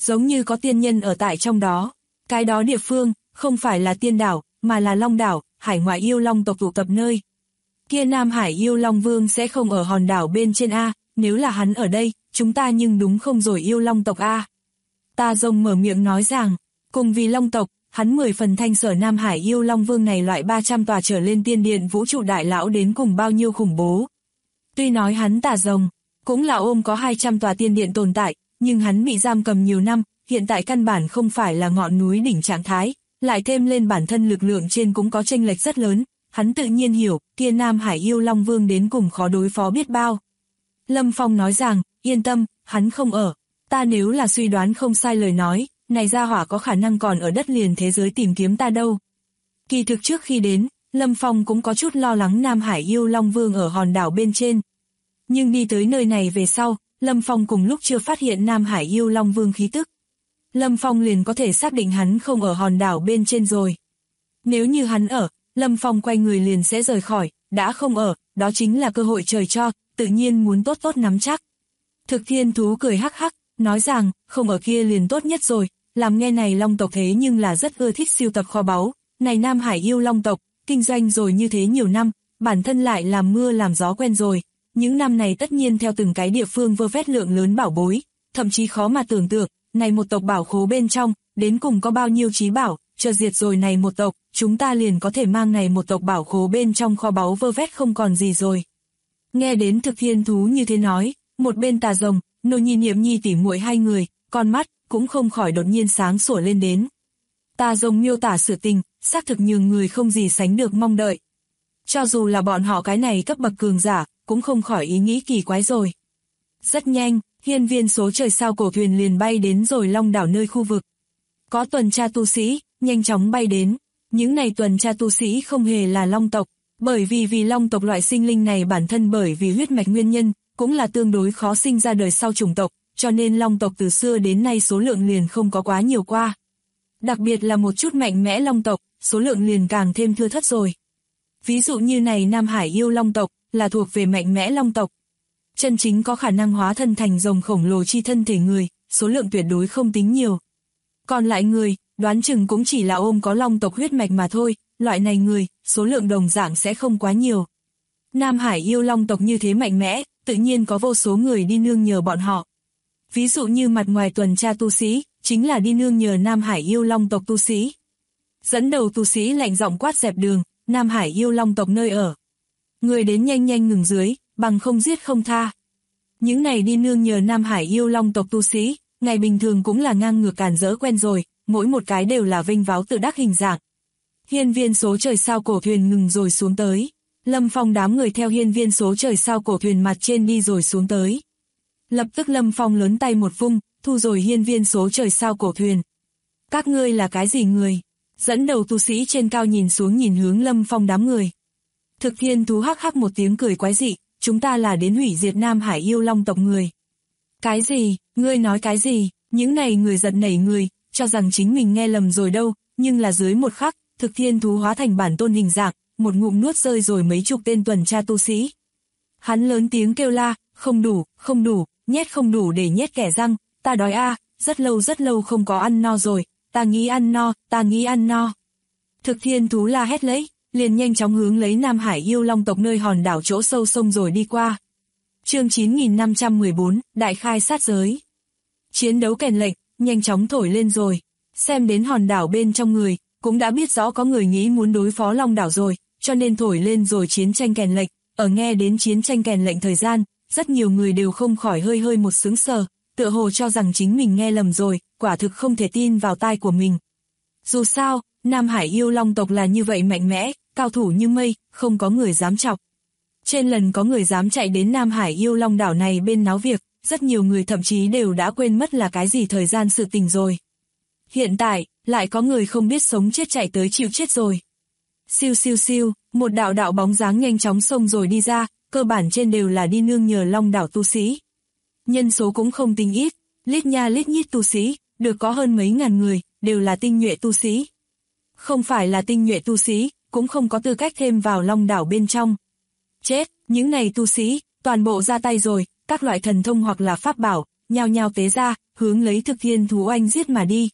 giống như có tiên nhân ở tại trong đó. Cái đó địa phương, không phải là tiên đảo, mà là Long đảo, hải ngoại yêu long tộc tụ tập nơi. Kia Nam Hải yêu long vương sẽ không ở hòn đảo bên trên A, nếu là hắn ở đây, chúng ta nhưng đúng không rồi yêu long tộc A. Ta Rồng mở miệng nói rằng, cùng vì long tộc, hắn 10 phần thanh sở Nam Hải yêu long vương này loại 300 tòa trở lên tiên điện vũ trụ đại lão đến cùng bao nhiêu khủng bố. Tuy nói hắn Tà Rồng, cũng là ôm có 200 tòa tiên điện tồn tại, nhưng hắn bị giam cầm nhiều năm, hiện tại căn bản không phải là ngọn núi đỉnh trạng thái, lại thêm lên bản thân lực lượng trên cũng có chênh lệch rất lớn, hắn tự nhiên hiểu, kia Nam Hải yêu long vương đến cùng khó đối phó biết bao. Lâm Phong nói rằng, yên tâm, hắn không ở, ta nếu là suy đoán không sai lời nói, này gia hỏa có khả năng còn ở đất liền thế giới tìm kiếm ta đâu. Kỳ thực trước khi đến, Lâm Phong cũng có chút lo lắng Nam Hải yêu long vương ở hòn đảo bên trên. Nhưng đi tới nơi này về sau, Lâm Phong cùng lúc chưa phát hiện Nam Hải yêu long vương khí tức. Lâm Phong liền có thể xác định hắn không ở hòn đảo bên trên rồi. Nếu như hắn ở, Lâm Phong quay người liền sẽ rời khỏi, đã không ở, đó chính là cơ hội trời cho, tự nhiên muốn tốt tốt nắm chắc. Thực Thiên Thú cười hắc hắc, nói rằng, không ở kia liền tốt nhất rồi, làm nghe này long tộc thế nhưng là rất ưa thích sưu tập kho báu, này Nam Hải yêu long tộc, kinh doanh rồi như thế nhiều năm, bản thân lại làm mưa làm gió quen rồi, những năm này tất nhiên theo từng cái địa phương vơ vét lượng lớn bảo bối, thậm chí khó mà tưởng tượng, này một tộc bảo khố bên trong, đến cùng có bao nhiêu trí bảo, chờ diệt rồi này một tộc, chúng ta liền có thể mang này một tộc bảo khố bên trong kho báu vơ vét không còn gì rồi. Nghe đến Thực Thiên Thú như thế nói, một bên Tà Rồng, Nô Nhi Niệm Nhi tỉ muội hai người, con mắt cũng không khỏi đột nhiên sáng sủa lên đến. Tà Rồng miêu tả sự tình, xác thực nhường người không gì sánh được mong đợi. Cho dù là bọn họ cái này cấp bậc cường giả, cũng không khỏi ý nghĩ kỳ quái rồi. Rất nhanh, hiên viên số trời sao cổ thuyền liền bay đến rồi Long đảo nơi khu vực. Có tuần tra tu sĩ, nhanh chóng bay đến. Những này tuần tra tu sĩ không hề là long tộc, bởi vì long tộc loại sinh linh này bản thân bởi vì huyết mạch nguyên nhân, cũng là tương đối khó sinh ra đời sau chủng tộc, cho nên long tộc từ xưa đến nay số lượng liền không có quá nhiều qua. Đặc biệt là một chút mạnh mẽ long tộc, số lượng liền càng thêm thưa thớt rồi. Ví dụ như này Nam Hải yêu long tộc, là thuộc về mạnh mẽ long tộc. Chân chính có khả năng hóa thân thành rồng khổng lồ chi thân thể người, số lượng tuyệt đối không tính nhiều. Còn lại người, đoán chừng cũng chỉ là ôm có long tộc huyết mạch mà thôi, loại này người, số lượng đồng dạng sẽ không quá nhiều. Nam Hải yêu long tộc như thế mạnh mẽ, tự nhiên có vô số người đi nương nhờ bọn họ. Ví dụ như mặt ngoài tuần tra tu sĩ, chính là đi nương nhờ Nam Hải yêu long tộc tu sĩ. Dẫn đầu tu sĩ lạnh giọng quát dẹp đường, Nam Hải yêu long tộc nơi ở. Người đến nhanh nhanh ngừng dưới, bằng không giết không tha. Những này đi nương nhờ Nam Hải yêu long tộc tu sĩ, ngày bình thường cũng là ngang ngược càn rỡ quen rồi, mỗi một cái đều là vinh váo tự đắc hình dạng. Hiên viên số trời sao cổ thuyền ngừng rồi xuống tới. Lâm Phong đám người theo hiên viên số trời sao cổ thuyền mặt trên đi rồi xuống tới. Lập tức Lâm Phong lớn tay một vung, thu rồi hiên viên số trời sao cổ thuyền. Các ngươi là cái gì người? Dẫn đầu tu sĩ trên cao nhìn xuống nhìn hướng Lâm Phong đám người. Thực Thiên Thú hắc hắc một tiếng cười quái dị, chúng ta là đến hủy diệt Nam Hải yêu long tộc người. Cái gì? Ngươi nói cái gì? Những này người giận nảy người, cho rằng chính mình nghe lầm rồi đâu, nhưng là dưới một khắc, Thực Thiên Thú hóa thành bản tôn hình dạng, một ngụm nuốt rơi rồi mấy chục tên tuần tra tu sĩ. Hắn lớn tiếng kêu la, không đủ, nhét không đủ để nhét kẻ răng, ta đói a, rất lâu không có ăn no rồi, ta nghĩ ăn no. Thực Thiên Thú la hét lấy, liền nhanh chóng hướng lấy Nam Hải yêu long tộc nơi hòn đảo chỗ sâu sông rồi đi qua. Chương 9514, Đại khai sát giới. Chiến đấu kèn lệnh, nhanh chóng thổi lên rồi. Xem đến hòn đảo bên trong người, cũng đã biết rõ có người nghĩ muốn đối phó long đảo rồi, cho nên thổi lên rồi chiến tranh kèn lệnh. Ở nghe đến chiến tranh kèn lệnh thời gian, rất nhiều người đều không khỏi hơi một sững sờ, tựa hồ cho rằng chính mình nghe lầm rồi, quả thực không thể tin vào tai của mình. Dù sao, Nam Hải yêu long tộc là như vậy mạnh mẽ, cao thủ như mây, không có người dám chọc. Trên lần có người dám chạy đến Nam Hải yêu long đảo này bên náo việc, rất nhiều người thậm chí đều đã quên mất là cái gì thời gian sự tình rồi. Hiện tại, lại có người không biết sống chết chạy tới chịu chết rồi. Siêu siêu siêu, một đạo bóng dáng nhanh chóng xông rồi đi ra, cơ bản trên đều là đi nương nhờ long đảo tu sĩ. Nhân số cũng không tính ít, lít nha lít nhít tu sĩ, được có hơn mấy ngàn người, đều là tinh nhuệ tu sĩ. Không phải là tinh nhuệ tu sĩ, cũng không có tư cách thêm vào long đảo bên trong. Chết, những này tu sĩ, toàn bộ ra tay rồi, các loại thần thông hoặc là pháp bảo, nhao nhao tế ra, hướng lấy thực thiên thú oanh giết mà đi.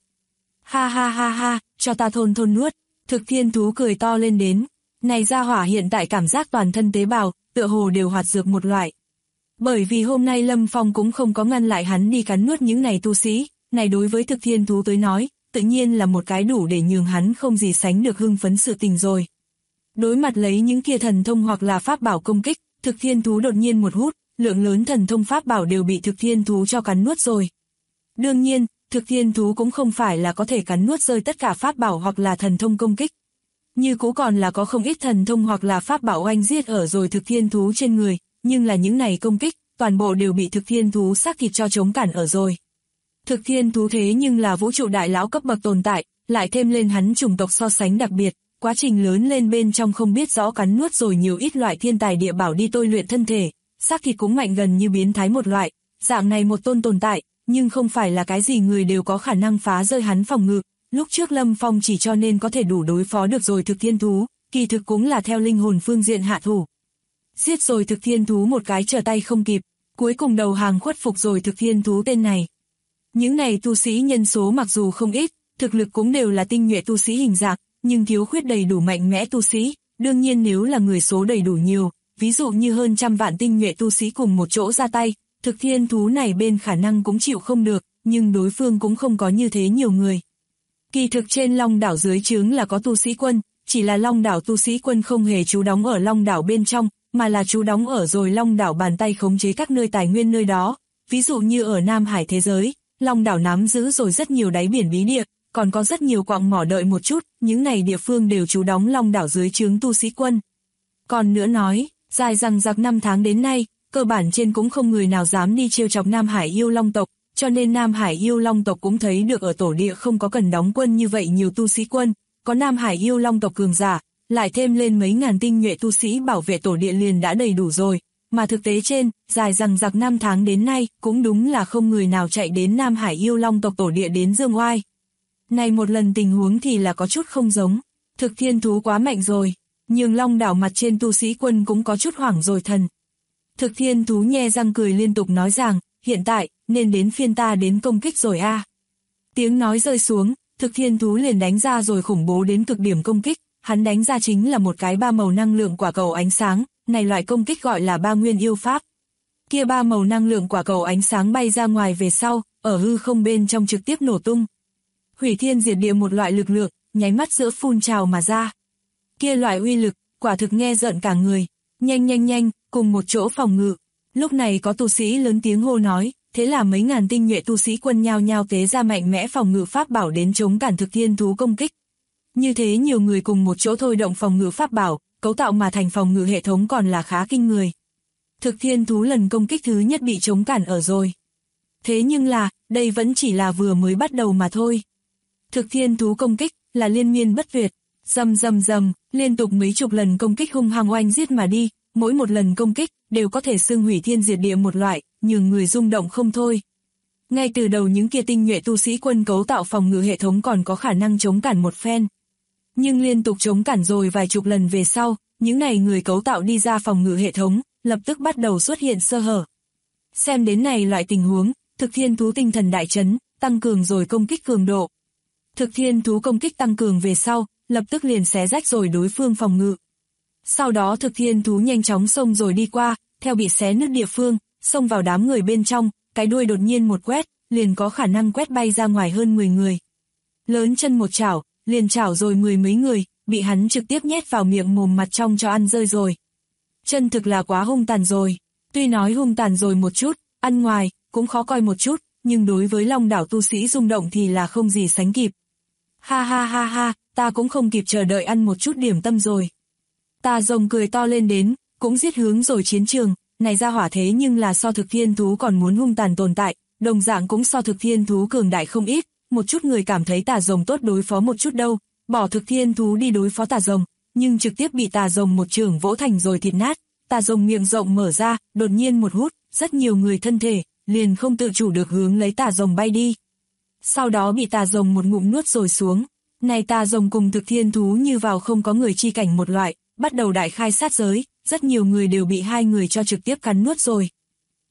Ha ha ha ha, cho ta thôn thôn nuốt. Thực thiên thú cười to lên đến. Này gia hỏa hiện tại cảm giác toàn thân tế bào, tựa hồ đều hoạt dược một loại. Bởi vì hôm nay Lâm Phong cũng không có ngăn lại hắn đi cắn nuốt những này tu sĩ, này đối với thực thiên thú tới nói, tự nhiên là một cái đủ để nhường hắn không gì sánh được hưng phấn sự tình rồi. Đối mặt lấy những kia thần thông hoặc là pháp bảo công kích, thực thiên thú đột nhiên một hút, lượng lớn thần thông pháp bảo đều bị thực thiên thú cho cắn nuốt rồi. Đương nhiên, thực thiên thú cũng không phải là có thể cắn nuốt rơi tất cả pháp bảo hoặc là thần thông công kích. Như cũ còn là có không ít thần thông hoặc là pháp bảo oanh giết ở rồi thực thiên thú trên người, nhưng là những này công kích, toàn bộ đều bị thực thiên thú xác thịt cho chống cản ở rồi. Thực thiên thú thế nhưng là vũ trụ đại lão cấp bậc tồn tại, lại thêm lên hắn chủng tộc so sánh đặc biệt, quá trình lớn lên bên trong không biết rõ cắn nuốt rồi nhiều ít loại thiên tài địa bảo đi tôi luyện thân thể, xác thịt cũng mạnh gần như biến thái một loại, dạng này một tôn tồn tại, nhưng không phải là cái gì người đều có khả năng phá rơi hắn phòng ngự. Lúc trước Lâm Phong chỉ cho nên có thể đủ đối phó được rồi thực thiên thú, kỳ thực cũng là theo linh hồn phương diện hạ thủ. Giết rồi thực thiên thú một cái trở tay không kịp, cuối cùng đầu hàng khuất phục rồi thực thiên thú tên này. Những này tu sĩ nhân số mặc dù không ít, thực lực cũng đều là tinh nhuệ tu sĩ hình dạng, nhưng thiếu khuyết đầy đủ mạnh mẽ tu sĩ, đương nhiên nếu là người số đầy đủ nhiều, ví dụ như hơn trăm vạn tinh nhuệ tu sĩ cùng một chỗ ra tay, thực thiên thú này bên khả năng cũng chịu không được, nhưng đối phương cũng không có như thế nhiều người. Kỳ thực trên Long đảo dưới trướng là có tu sĩ quân, chỉ là Long đảo tu sĩ quân không hề trú đóng ở Long đảo bên trong, mà là trú đóng ở rồi Long đảo bàn tay khống chế các nơi tài nguyên nơi đó, ví dụ như ở Nam Hải thế giới, Long đảo nắm giữ rồi rất nhiều đáy biển bí địa, còn có rất nhiều quặng mỏ đợi một chút, những này địa phương đều trú đóng Long đảo dưới trướng tu sĩ quân. Còn nữa nói, dài rằng giặc 5 tháng đến nay, cơ bản trên cũng không người nào dám đi trêu chọc Nam Hải yêu Long tộc, cho nên Nam Hải yêu Long tộc cũng thấy được ở tổ địa không có cần đóng quân như vậy nhiều tu sĩ quân, có Nam Hải yêu Long tộc cường giả, lại thêm lên mấy ngàn tinh nhuệ tu sĩ bảo vệ tổ địa liền đã đầy đủ rồi, mà thực tế trên, dài rằng giặc 5 tháng đến nay, cũng đúng là không người nào chạy đến Nam Hải yêu Long tộc tổ địa đến dương oai. Này một lần tình huống thì là có chút không giống, thực thiên thú quá mạnh rồi, nhường Long đảo mặt trên tu sĩ quân cũng có chút hoảng rồi thần. Thực thiên thú nhe răng cười liên tục nói rằng, hiện tại, nên đến phiên ta đến công kích rồi a. Tiếng nói rơi xuống, thực thiên thú liền đánh ra rồi khủng bố đến cực điểm công kích, hắn đánh ra chính là một cái 3 màu năng lượng quả cầu ánh sáng, này loại công kích gọi là 3 nguyên yêu pháp. Kia 3 màu năng lượng quả cầu ánh sáng bay ra ngoài về sau, ở hư không bên trong trực tiếp nổ tung. Hủy thiên diệt địa một loại lực lượng, nháy mắt giữa phun trào mà ra. Kia loại uy lực, quả thực nghe rợn cả người, nhanh nhanh nhanh, cùng một chỗ phòng ngự. Lúc này có tu sĩ lớn tiếng hô nói, thế là mấy ngàn tinh nhuệ tu sĩ quân nhao nhao tế ra mạnh mẽ phòng ngự pháp bảo đến chống cản thực thiên thú công kích. Như thế nhiều người cùng một chỗ thôi động phòng ngự pháp bảo, cấu tạo mà thành phòng ngự hệ thống còn là khá kinh người. Thực thiên thú lần công kích thứ nhất bị chống cản ở rồi. Thế nhưng là, đây vẫn chỉ là vừa mới bắt đầu mà thôi. Thực thiên thú công kích là liên miên bất tuyệt, rầm rầm rầm, liên tục mấy chục lần công kích hung hăng oanh giết mà đi, mỗi một lần công kích đều có thể xưng hủy thiên diệt địa một loại, nhường người rung động không thôi. Ngay từ đầu những kia tinh nhuệ tu sĩ quân cấu tạo phòng ngự hệ thống còn có khả năng chống cản một phen. Nhưng liên tục chống cản rồi vài chục lần về sau, những này người cấu tạo đi ra phòng ngự hệ thống, lập tức bắt đầu xuất hiện sơ hở. Xem đến này loại tình huống, thực thiên thú tinh thần đại chấn, tăng cường rồi công kích cường độ. Thực thiên thú công kích tăng cường về sau, lập tức liền xé rách rồi đối phương phòng ngự. Sau đó thực thiên thú nhanh chóng xông rồi đi qua, theo bị xé nứt địa phương, xông vào đám người bên trong, cái đuôi đột nhiên một quét, liền có khả năng quét bay ra ngoài hơn 10 người. Lớn chân một chảo, liền chảo rồi 10 mấy người, bị hắn trực tiếp nhét vào miệng mồm mặt trong cho ăn rơi rồi. Chân thực là quá hung tàn rồi, tuy nói hung tàn rồi một chút, ăn ngoài, cũng khó coi một chút, nhưng đối với Long đảo tu sĩ rung động thì là không gì sánh kịp. Ha ha ha ha, ta cũng không kịp chờ đợi ăn một chút điểm tâm rồi. Tà rồng cười to lên đến, cũng giết hướng rồi chiến trường, này ra hỏa thế nhưng là so thực thiên thú còn muốn hung tàn tồn tại, đồng dạng cũng so thực thiên thú cường đại không ít, một chút người cảm thấy tà rồng tốt đối phó một chút đâu, bỏ thực thiên thú đi đối phó tà rồng, nhưng trực tiếp bị tà rồng một chưởng vỗ thành rồi thịt nát, tà rồng miệng rộng mở ra, đột nhiên một hút, rất nhiều người thân thể, liền không tự chủ được hướng lấy tà rồng bay đi. Sau đó bị tà rồng một ngụm nuốt rồi xuống, này tà rồng cùng thực thiên thú như vào không có người chi cảnh một loại, bắt đầu đại khai sát giới, rất nhiều người đều bị hai người cho trực tiếp cắn nuốt rồi.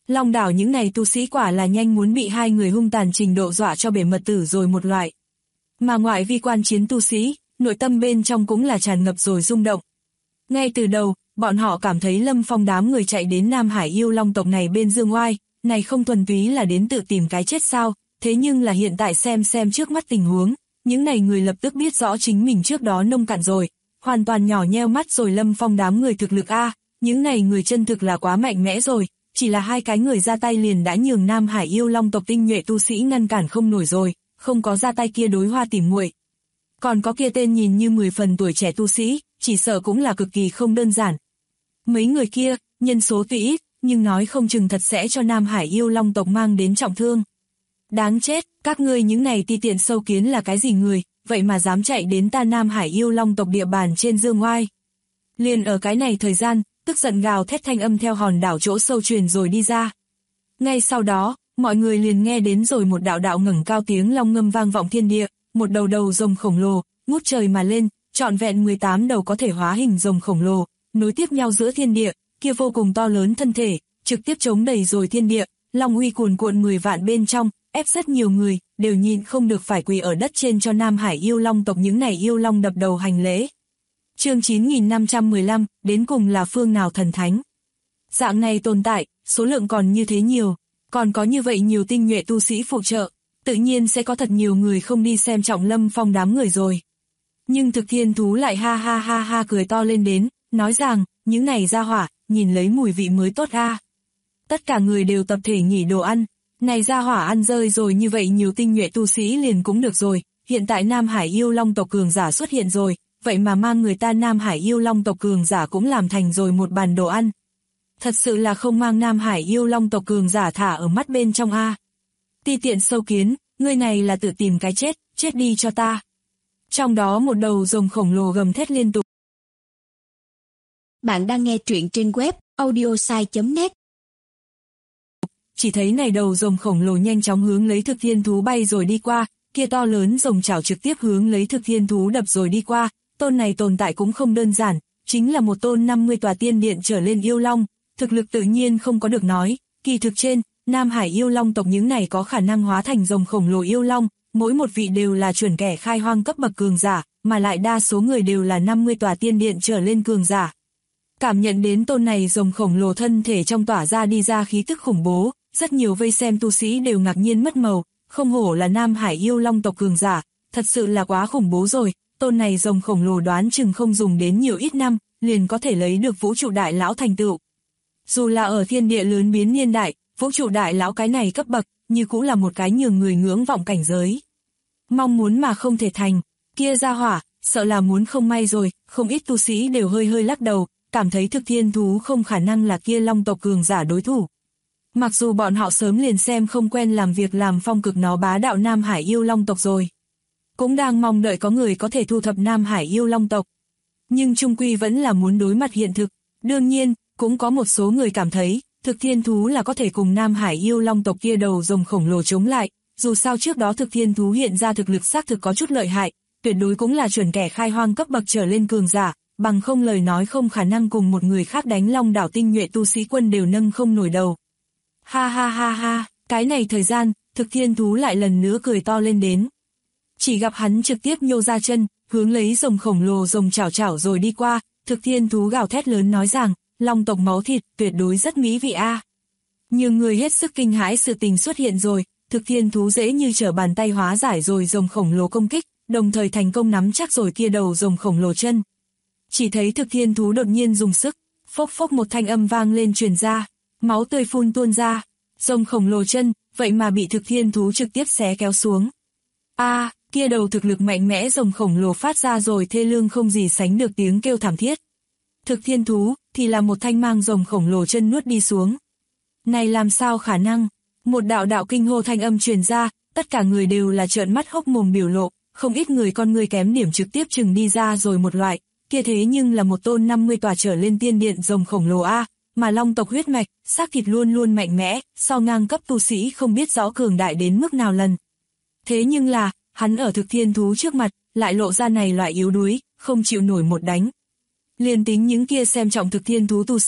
Long đảo những này tu sĩ quả là nhanh muốn bị hai người hung tàn trình độ dọa cho bể mật tử rồi một loại. Mà ngoại vi quan chiến tu sĩ, nội tâm bên trong cũng là tràn ngập rồi rung động. Ngay từ đầu, bọn họ cảm thấy Lâm Phong đám người chạy đến Nam Hải yêu long tộc này bên dương oai, này không thuần túy là đến tự tìm cái chết sao, thế nhưng là hiện tại xem trước mắt tình huống, những này người lập tức biết rõ chính mình trước đó nông cạn rồi, hoàn toàn nhỏ nheo mắt rồi. Lâm Phong đám người thực lực a, những này người chân thực là quá mạnh mẽ rồi, chỉ là hai cái người ra tay liền đã nhường Nam Hải yêu long tộc tinh nhuệ tu sĩ ngăn cản không nổi rồi, không có ra tay kia đối Hoa tìm muội. Còn có kia tên nhìn như 10 phần tuổi trẻ tu sĩ, chỉ sợ cũng là cực kỳ không đơn giản. Mấy người kia, nhân số tuy ít, nhưng nói không chừng thật sẽ cho Nam Hải yêu long tộc mang đến trọng thương. Đáng chết, các ngươi những này ti tiện sâu kiến là cái gì người, vậy mà dám chạy đến ta Nam Hải yêu long tộc địa bàn trên dương oai. Liền ở cái này thời gian, tức giận gào thét thanh âm theo hòn đảo chỗ sâu truyền rồi đi ra. Ngay sau đó, mọi người liền nghe đến rồi một đạo đạo ngẩng cao tiếng long ngâm vang vọng thiên địa, một đầu rồng khổng lồ, ngút trời mà lên, trọn vẹn 18 đầu có thể hóa hình rồng khổng lồ, nối tiếp nhau giữa thiên địa, kia vô cùng to lớn thân thể, trực tiếp chống đầy rồi thiên địa, long uy cuồn cuộn 10 vạn bên trong, ép rất nhiều người, đều nhịn không được phải quỳ ở đất trên cho Nam Hải yêu long tộc những này yêu long đập đầu hành lễ. Chương 9515, đến cùng là phương nào thần thánh? Dạng này tồn tại, số lượng còn như thế nhiều, còn có như vậy nhiều tinh nhuệ tu sĩ phụ trợ, tự nhiên sẽ có thật nhiều người không đi xem trọng Lâm Phong đám người rồi. Nhưng Thực Thiên Thú lại ha ha cười to lên đến, nói rằng, những này ra hỏa, nhìn lấy mùi vị mới tốt a. Tất cả người đều tập thể nghỉ đồ ăn, này ra hỏa ăn rơi rồi như vậy nhiều tinh nhuệ tu sĩ liền cũng được rồi, hiện tại Nam Hải yêu long tộc cường giả xuất hiện rồi, vậy mà mang người ta Nam Hải yêu long tộc cường giả cũng làm thành rồi một bàn đồ ăn. Thật sự là không mang Nam Hải yêu long tộc cường giả thả ở mắt bên trong a. Ti tiện sâu kiến, ngươi này là tự tìm cái chết, chết đi cho ta. Trong đó một đầu rồng khổng lồ gầm thét liên tục. Bạn đang nghe truyện trên web audiosai.net. Chỉ thấy này đầu rồng khổng lồ nhanh chóng hướng lấy Thực Thiên Thú bay rồi đi qua, kia to lớn rồng chảo trực tiếp hướng lấy Thực Thiên Thú đập rồi đi qua, tôn này tồn tại cũng không đơn giản, chính là một tôn 50 tòa tiên điện trở lên yêu long, thực lực tự nhiên không có được nói, kỳ thực trên, Nam Hải yêu long tộc những này có khả năng hóa thành rồng khổng lồ yêu long, mỗi một vị đều là chuẩn kẻ khai hoang cấp bậc cường giả, mà lại đa số người đều là 50 tòa tiên điện trở lên cường giả. Cảm nhận đến tôn này rồng khổng lồ thân thể trong tỏa ra đi ra khí tức khủng bố, rất nhiều vây xem tu sĩ đều ngạc nhiên mất màu, không hổ là Nam Hải yêu long tộc cường giả, thật sự là quá khủng bố rồi, tôn này rồng khổng lồ đoán chừng không dùng đến nhiều ít năm, liền có thể lấy được vũ trụ đại lão thành tựu. Dù là ở thiên địa lớn biến niên đại, vũ trụ đại lão cái này cấp bậc, như cũng là một cái nhường người ngưỡng vọng cảnh giới. Mong muốn mà không thể thành, kia ra hỏa, sợ là muốn không may rồi, không ít tu sĩ đều hơi lắc đầu, cảm thấy Thực Thiên Thú không khả năng là kia long tộc cường giả đối thủ. Mặc dù bọn họ sớm liền xem không quen làm việc làm phong cực nó bá đạo Nam Hải yêu long tộc rồi. Cũng đang mong đợi có người có thể thu thập Nam Hải yêu long tộc. Nhưng chung quy vẫn là muốn đối mặt hiện thực. Đương nhiên, cũng có một số người cảm thấy, Thực Thiên Thú là có thể cùng Nam Hải yêu long tộc kia đầu rồng khổng lồ chống lại. Dù sao trước đó Thực Thiên Thú hiện ra thực lực xác thực có chút lợi hại, tuyệt đối cũng là chuẩn kẻ khai hoang cấp bậc trở lên cường giả, bằng không lời nói không khả năng cùng một người khác đánh Long đảo tinh nhuệ tu sĩ quân đều nâng không nổi đầu. Ha, cái này thời gian, Thực Thiên Thú lại lần nữa cười to lên đến. Chỉ gặp hắn trực tiếp nhô ra chân, hướng lấy rồng khổng lồ rồng chảo rồi đi qua, Thực Thiên Thú gào thét lớn nói rằng, long tộc máu thịt tuyệt đối rất mỹ vị a. Nhiều người hết sức kinh hãi sự tình xuất hiện rồi, Thực Thiên Thú dễ như trở bàn tay hóa giải rồi rồng khổng lồ công kích, đồng thời thành công nắm chắc rồi kia đầu rồng khổng lồ chân. Chỉ thấy Thực Thiên Thú đột nhiên dùng sức, phốc phốc một thanh âm vang lên truyền ra, máu tươi phun tuôn ra, rồng khổng lồ chân, vậy mà bị Thực Thiên Thú trực tiếp xé kéo xuống. Kia đầu thực lực mạnh mẽ rồng khổng lồ phát ra rồi thê lương không gì sánh được tiếng kêu thảm thiết. Thực Thiên Thú thì là một thanh mang rồng khổng lồ chân nuốt đi xuống. Này làm sao khả năng? Một đạo kinh hô thanh âm truyền ra, tất cả người đều là trợn mắt hốc mồm biểu lộ, không ít người con người kém điểm trực tiếp chừng đi ra rồi một loại, kia thế nhưng là một tôn 50 tòa trở lên tiên điện rồng khổng lồ a, mà long tộc huyết mạch, xác thịt luôn luôn mạnh mẽ, so ngang cấp tu sĩ không biết rõ cường đại đến mức nào lần. Thế nhưng là, hắn ở Thực Thiên Thú trước mặt, lại lộ ra này loại yếu đuối, không chịu nổi một đánh. Liền tính những kia xem trọng Thực Thiên Thú tu sĩ,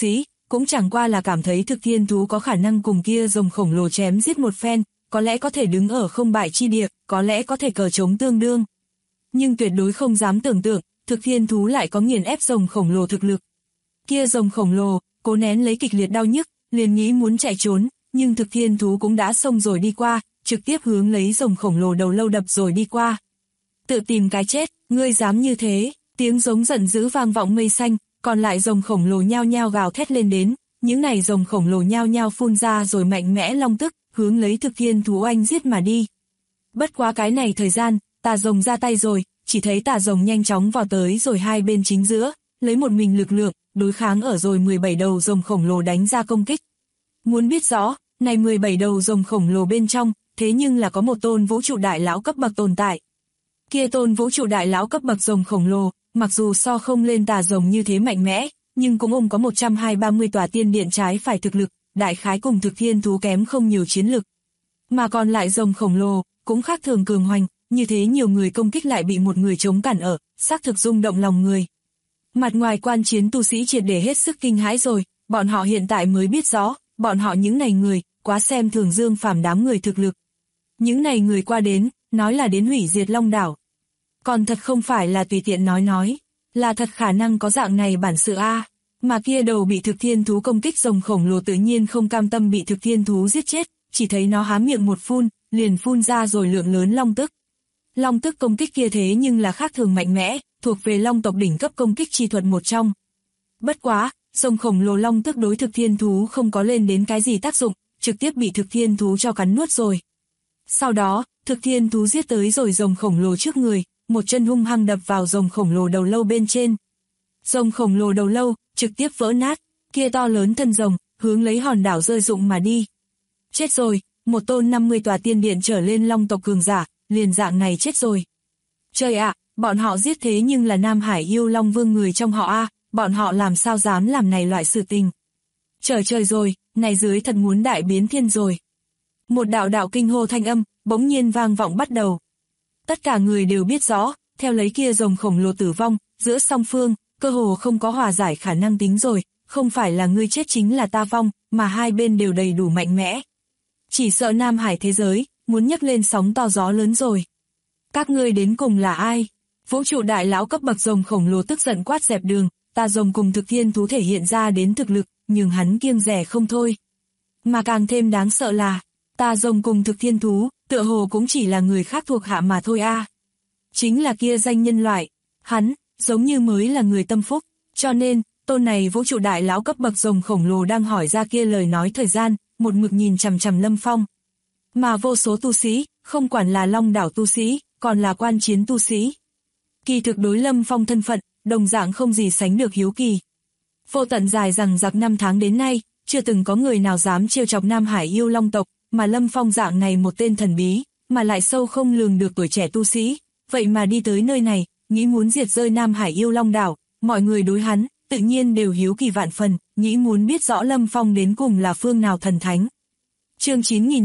cũng chẳng qua là cảm thấy thực thiên thú có khả năng cùng kia rồng khổng lồ chém giết một phen, có lẽ có thể đứng ở không bại chi địa, có lẽ có thể cờ chống tương đương. Nhưng tuyệt đối không dám tưởng tượng, thực thiên thú lại có nghiền ép rồng khổng lồ thực lực. Kia rồng khổng lồ, cố nén lấy kịch liệt đau nhức, liền nghĩ muốn chạy trốn, nhưng thực thiên thú cũng đã xông rồi đi qua, trực tiếp hướng lấy rồng khổng lồ đầu lâu đập rồi đi qua. Tự tìm cái chết, ngươi dám như thế, tiếng giống giận dữ vang vọng mây xanh, còn lại rồng khổng lồ nhao nhao gào thét lên đến, những này rồng khổng lồ nhao nhao phun ra rồi mạnh mẽ long tức, hướng lấy thực thiên thú oanh giết mà đi. Bất quá cái này thời gian, tà rồng ra tay rồi, chỉ thấy tà rồng nhanh chóng vào tới rồi hai bên chính giữa, lấy một mình lực lượng, đối kháng ở rồi 17 đầu rồng khổng lồ đánh ra công kích. Muốn biết rõ, này 17 đầu rồng khổng lồ bên trong, thế nhưng là có một tôn vũ trụ đại lão cấp bậc tồn tại. Kia tôn vũ trụ đại lão cấp bậc rồng khổng lồ, mặc dù so không lên tà rồng như thế mạnh mẽ, nhưng cũng ôm có 120 tòa tiên điện trái phải thực lực, đại khái cùng thực thiên thú kém không nhiều chiến lực. Mà còn lại rồng khổng lồ, cũng khác thường cường hoành, như thế nhiều người công kích lại bị một người chống cản ở, xác thực rung động lòng người. Mặt ngoài quan chiến tu sĩ triệt để hết sức kinh hãi rồi, bọn họ hiện tại mới biết rõ, bọn họ những này người, quá xem thường Dương Phàm đám người thực lực. Những này người qua đến, nói là đến hủy diệt Long đảo. Còn thật không phải là tùy tiện nói, là thật khả năng có dạng này bản sự a. Mà kia đầu bị thực thiên thú công kích rồng khổng lồ tự nhiên không cam tâm bị thực thiên thú giết chết, chỉ thấy nó há miệng một phun, liền phun ra rồi lượng lớn long tức. Long tức công kích kia thế nhưng là khác thường mạnh mẽ, thuộc về long tộc đỉnh cấp công kích chi thuật một trong. Bất quá, rồng khổng lồ long tức đối thực thiên thú không có lên đến cái gì tác dụng, trực tiếp bị thực thiên thú cho cắn nuốt rồi. Sau đó, thực thiên thú giết tới rồi rồng khổng lồ trước người, một chân hung hăng đập vào rồng khổng lồ đầu lâu bên trên. Rồng khổng lồ đầu lâu, trực tiếp vỡ nát, kia to lớn thân rồng, hướng lấy hòn đảo rơi rụng mà đi. Chết rồi, một tôn 50 tòa tiên điện trở lên long tộc cường giả, liền dạng này chết rồi. Trời ạ, bọn họ giết thế nhưng là Nam Hải yêu long vương người trong họ a, bọn họ làm sao dám làm này loại sự tình. Trời rồi, này dưới thật muốn đại biến thiên rồi. Một đạo kinh hô thanh âm, bỗng nhiên vang vọng bắt đầu. Tất cả người đều biết rõ, theo lấy kia rồng khổng lồ tử vong, giữa song phương, cơ hồ không có hòa giải khả năng tính rồi, không phải là ngươi chết chính là ta vong, mà hai bên đều đầy đủ mạnh mẽ. Chỉ sợ Nam Hải thế giới, muốn nhấc lên sóng to gió lớn rồi. Các ngươi đến cùng là ai? Vũ trụ đại lão cấp bậc rồng khổng lồ tức giận quát dẹp đường, tà rồng cùng thực thiên thú thể hiện ra đến thực lực, nhưng hắn kiêng dè không thôi. Mà càng thêm đáng sợ là, tà rồng cùng thực thiên thú, tựa hồ cũng chỉ là người khác thuộc hạ mà thôi a. Chính là kia danh nhân loại, hắn, giống như mới là người tâm phúc, cho nên, tôn này vũ trụ đại lão cấp bậc rồng khổng lồ đang hỏi ra kia lời nói thời gian, một mực nhìn chằm chằm Lâm Phong. Mà vô số tu sĩ, không quản là Long đảo tu sĩ, còn là quan chiến tu sĩ. Kỳ thực đối Lâm Phong thân phận, đồng dạng không gì sánh được hiếu kỳ. Vô tận dài rằng giặc 5 tháng đến nay, chưa từng có người nào dám trêu chọc Nam Hải yêu long tộc, mà Lâm Phong dạng này một tên thần bí, mà lại sâu không lường được tuổi trẻ tu sĩ, vậy mà đi tới nơi này, nghĩ muốn diệt rơi Nam Hải yêu long đảo, mọi người đối hắn, tự nhiên đều hiếu kỳ vạn phần, nghĩ muốn biết rõ Lâm Phong đến cùng là phương nào thần thánh. Chương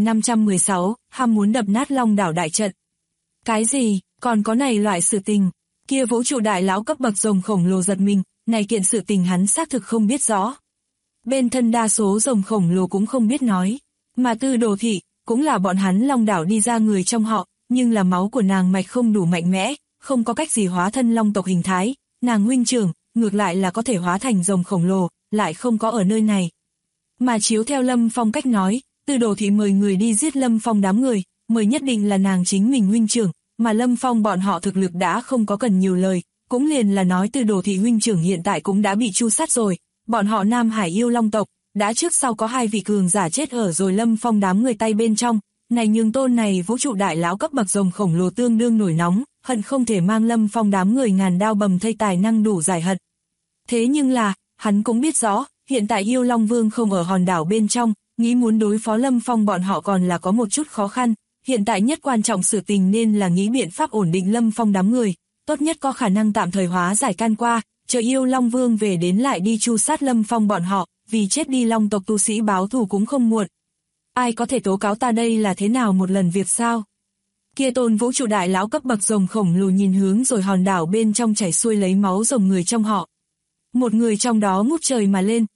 9516, ham muốn đập nát long đảo đại trận. Cái gì, còn có này loại sự tình, kia vũ trụ đại lão cấp bậc rồng khổng lồ giật mình, này kiện sự tình hắn xác thực không biết rõ. Bên thân đa số rồng khổng lồ cũng không biết nói, mà Tư Đồ Thị, cũng là bọn hắn long đảo đi ra người trong họ, nhưng là máu của nàng mạch không đủ mạnh mẽ, không có cách gì hóa thân long tộc hình thái, nàng huynh trưởng, ngược lại là có thể hóa thành rồng khổng lồ, lại không có ở nơi này. Mà chiếu theo Lâm Phong cách nói, Tư Đồ Thị mời người đi giết Lâm Phong đám người, mời nhất định là nàng chính mình huynh trưởng, mà Lâm Phong bọn họ thực lực đã không có cần nhiều lời, cũng liền là nói Tư Đồ Thị huynh trưởng hiện tại cũng đã bị tru sát rồi, bọn họ Nam Hải yêu long tộc, đã trước sau có 2 vị cường giả chết ở rồi Lâm Phong đám người tay bên trong, này nhưng tôn này vũ trụ đại lão cấp bậc rồng khổng lồ tương đương nổi nóng, hận không thể mang Lâm Phong đám người ngàn đao bầm thây tài năng đủ giải hận. Thế nhưng là, hắn cũng biết rõ, hiện tại yêu long vương không ở hòn đảo bên trong, nghĩ muốn đối phó Lâm Phong bọn họ còn là có một chút khó khăn, hiện tại nhất quan trọng sự tình nên là nghĩ biện pháp ổn định Lâm Phong đám người, tốt nhất có khả năng tạm thời hóa giải can qua, chờ yêu long vương về đến lại đi tru sát Lâm Phong bọn họ, vì chết đi long tộc tu sĩ báo thù cũng không muộn. Ai có thể tố cáo ta đây là thế nào một lần việc sao? Kia tôn vũ trụ đại lão cấp bậc rồng khổng lồ nhìn hướng rồi hòn đảo bên trong chảy xuôi lấy máu rồng người trong họ. Một người trong đó ngút trời mà lên,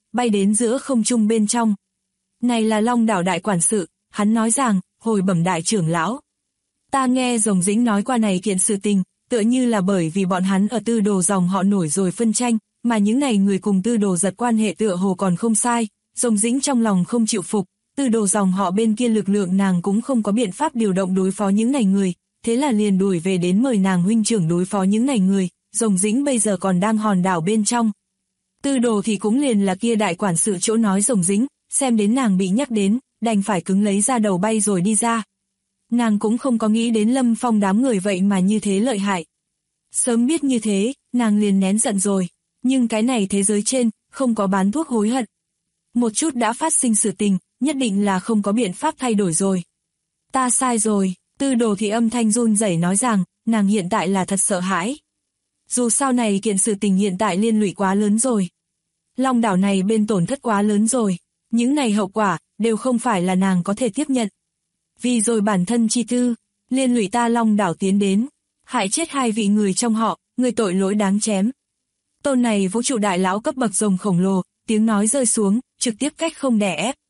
bay đến giữa không trung bên trong. Này là Long đảo đại quản sự, hắn nói rằng, hồi bẩm đại trưởng lão. Ta nghe Rồng Dĩnh nói qua này kiện sự tình, tựa như là bởi vì bọn hắn ở Tư Đồ dòng họ nổi rồi phân tranh, mà những này người cùng Tư Đồ Giật quan hệ tựa hồ còn không sai. Rồng Dĩnh trong lòng không chịu phục, Tư Đồ dòng họ bên kia lực lượng nàng cũng không có biện pháp điều động đối phó những này người, thế là liền đuổi về đến mời nàng huynh trưởng đối phó những này người. Rồng Dĩnh bây giờ còn đang hòn đảo bên trong. Tư Đồ thì cũng liền là kia đại quản sự chỗ nói Rồng Dĩnh, xem đến nàng bị nhắc đến, đành phải cứng lấy ra đầu bay rồi đi ra. Nàng cũng không có nghĩ đến Lâm Phong đám người vậy mà như thế lợi hại. Sớm biết như thế, nàng liền nén giận rồi, nhưng cái này thế giới trên, không có bán thuốc hối hận. Một chút đã phát sinh sự tình, nhất định là không có biện pháp thay đổi rồi. Ta sai rồi, Tư Đồ thì âm thanh run rẩy nói rằng, nàng hiện tại là thật sợ hãi. Dù sao này kiện sự tình hiện tại liên lụy quá lớn rồi. Long đảo này bên tổn thất quá lớn rồi, những này hậu quả, đều không phải là nàng có thể tiếp nhận. Vì rồi bản thân chi tư, liên lụy ta Long đảo tiến đến, hại chết 2 vị người trong họ, người tội lỗi đáng chém. Tôn này vũ trụ đại lão cấp bậc rồng khổng lồ, tiếng nói rơi xuống, trực tiếp cách không đè ép.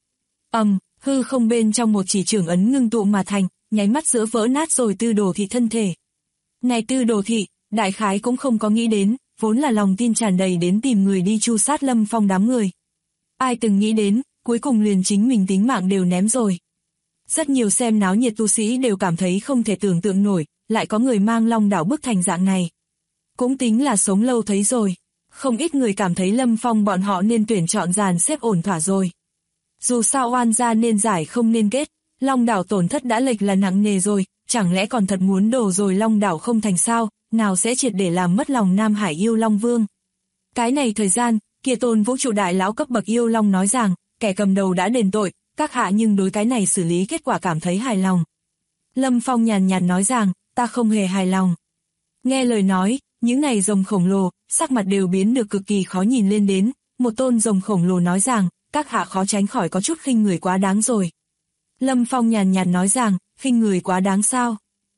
Hư không bên trong một chỉ trưởng ấn ngưng tụ mà thành, nháy mắt giữa vỡ nát rồi Tư Đồ thị thân thể. Này Tư Đồ thị, đại khái cũng không có nghĩ đến, vốn là lòng tin tràn đầy đến tìm người đi tru sát Lâm Phong đám người. Ai từng nghĩ đến, cuối cùng liền chính mình tính mạng đều ném rồi. Rất nhiều xem náo nhiệt tu sĩ đều cảm thấy không thể tưởng tượng nổi, lại có người mang Long đảo bức thành dạng này. Cũng tính là sống lâu thấy rồi. Không ít người cảm thấy Lâm Phong bọn họ nên tuyển chọn dàn xếp ổn thỏa rồi. Dù sao oan gia nên giải không nên kết, Long đảo tổn thất đã lệch là nặng nề rồi, chẳng lẽ còn thật muốn đổ rồi Long đảo không thành sao, nào sẽ triệt để làm mất lòng Nam Hải yêu Long Vương. Cái này thời gian, kia Tôn vũ trụ đại lão cấp bậc yêu Long nói rằng, kẻ cầm đầu đã đền tội, các hạ nhưng đối cái này xử lý kết quả cảm thấy hài lòng. Lâm Phong nhàn nhạt nói rằng, ta không hề hài lòng. Nghe lời nói, những này rồng khổng lồ, sắc mặt đều biến được cực kỳ khó nhìn lên đến, một tôn rồng khổng lồ nói rằng, các hạ khó tránh khỏi có chút khinh người quá đáng rồi. Lâm Phong nhàn nhạt nói rằng, khinh người quá đáng sao?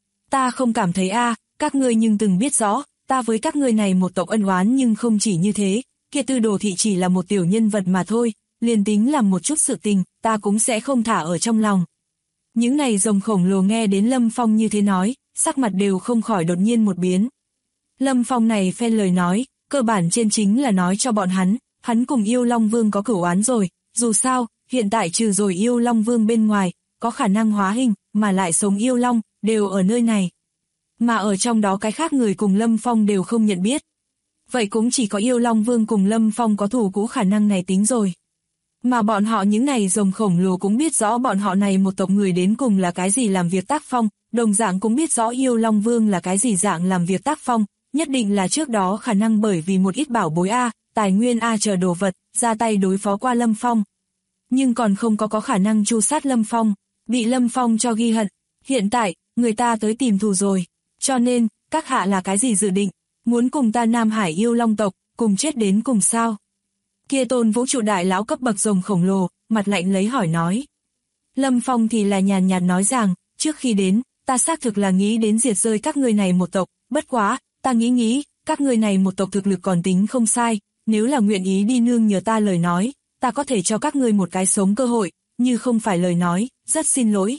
Ta không cảm thấy các ngươi nhưng từng biết rõ, ta với các ngươi này một tộc ân oán nhưng không chỉ như thế, kia Tư Đồ thị chỉ là một tiểu nhân vật mà thôi, liền tính làm một chút sự tình, ta cũng sẽ không thả ở trong lòng. Những này rồng khổng lồ nghe đến Lâm Phong như thế nói, sắc mặt đều không khỏi đột nhiên một biến. Lâm Phong này phen lời nói, cơ bản trên chính là nói cho bọn hắn cùng yêu Long Vương có cửu oán rồi, dù sao, hiện tại trừ rồi yêu Long Vương bên ngoài, có khả năng hóa hình, mà lại sống yêu Long, đều ở nơi này. Mà ở trong đó cái khác người cùng Lâm Phong đều không nhận biết. Vậy cũng chỉ có yêu Long Vương cùng Lâm Phong có thù cũ khả năng này tính rồi. Mà bọn họ những này rồng khổng lồ cũng biết rõ bọn họ này một tộc người đến cùng là cái gì làm việc tác phong, đồng dạng cũng biết rõ yêu Long Vương là cái gì dạng làm việc tác phong, nhất định là trước đó khả năng bởi vì một ít bảo bối tài nguyên chờ đồ vật, ra tay đối phó qua Lâm Phong. Nhưng còn không có khả năng tru sát Lâm Phong, bị Lâm Phong cho ghi hận. Hiện tại, người ta tới tìm thù rồi, cho nên, các hạ là cái gì dự định, muốn cùng ta Nam Hải yêu Long tộc, cùng chết đến cùng sao? Kia Tôn vũ trụ đại lão cấp bậc rồng khổng lồ, mặt lạnh lấy hỏi nói. Lâm Phong thì là nhàn nhạt nói rằng, trước khi đến, ta xác thực là nghĩ đến diệt rơi các ngươi này một tộc, bất quá, ta nghĩ, các ngươi này một tộc thực lực còn tính không sai, nếu là nguyện ý đi nương nhờ ta lời nói, ta có thể cho các ngươi một cái sống cơ hội, như không phải lời nói, rất xin lỗi.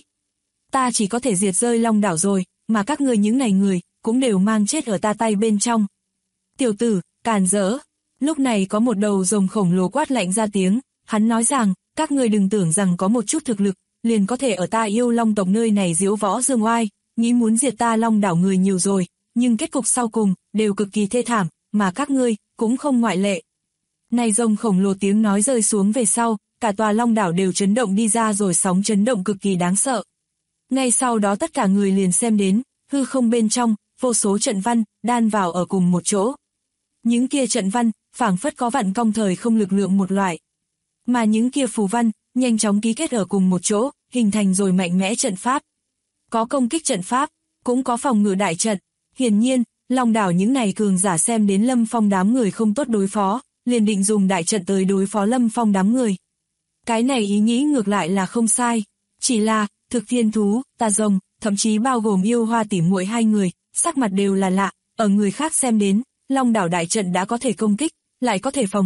Ta chỉ có thể diệt rơi Long đảo rồi, mà các ngươi những này người, cũng đều mang chết ở ta tay bên trong. Tiểu tử, càn rỡ. Lúc này có một đầu rồng khổng lồ quát lạnh ra tiếng, hắn nói rằng, các ngươi đừng tưởng rằng có một chút thực lực, liền có thể ở ta yêu Long tộc nơi này diễu võ dương oai, nghĩ muốn diệt ta Long đảo người nhiều rồi, nhưng kết cục sau cùng, đều cực kỳ thê thảm, mà các ngươi, cũng không ngoại lệ. Này rồng khổng lồ tiếng nói rơi xuống về sau, cả tòa Long đảo đều chấn động đi ra rồi sóng chấn động cực kỳ đáng sợ. Ngay sau đó tất cả người liền xem đến, hư không bên trong, vô số trận văn, đan vào ở cùng một chỗ. Những kia trận văn, phảng phất có vạn cong thời không lực lượng một loại. Mà những kia phù văn, nhanh chóng ký kết ở cùng một chỗ, hình thành rồi mạnh mẽ trận pháp. Có công kích trận pháp, cũng có phòng ngự đại trận. Hiển nhiên, Long đảo những này cường giả xem đến Lâm Phong đám người không tốt đối phó, liền định dùng đại trận tới đối phó Lâm Phong đám người. Cái này ý nghĩ ngược lại là không sai, chỉ là, Thực Thiên Thú, Tà Rồng, thậm chí bao gồm Yêu Hoa tỉ muội 2 người, sắc mặt đều là lạ, ở người khác xem đến, Long đảo đại trận đã có thể công kích, lại có thể phòng ngự,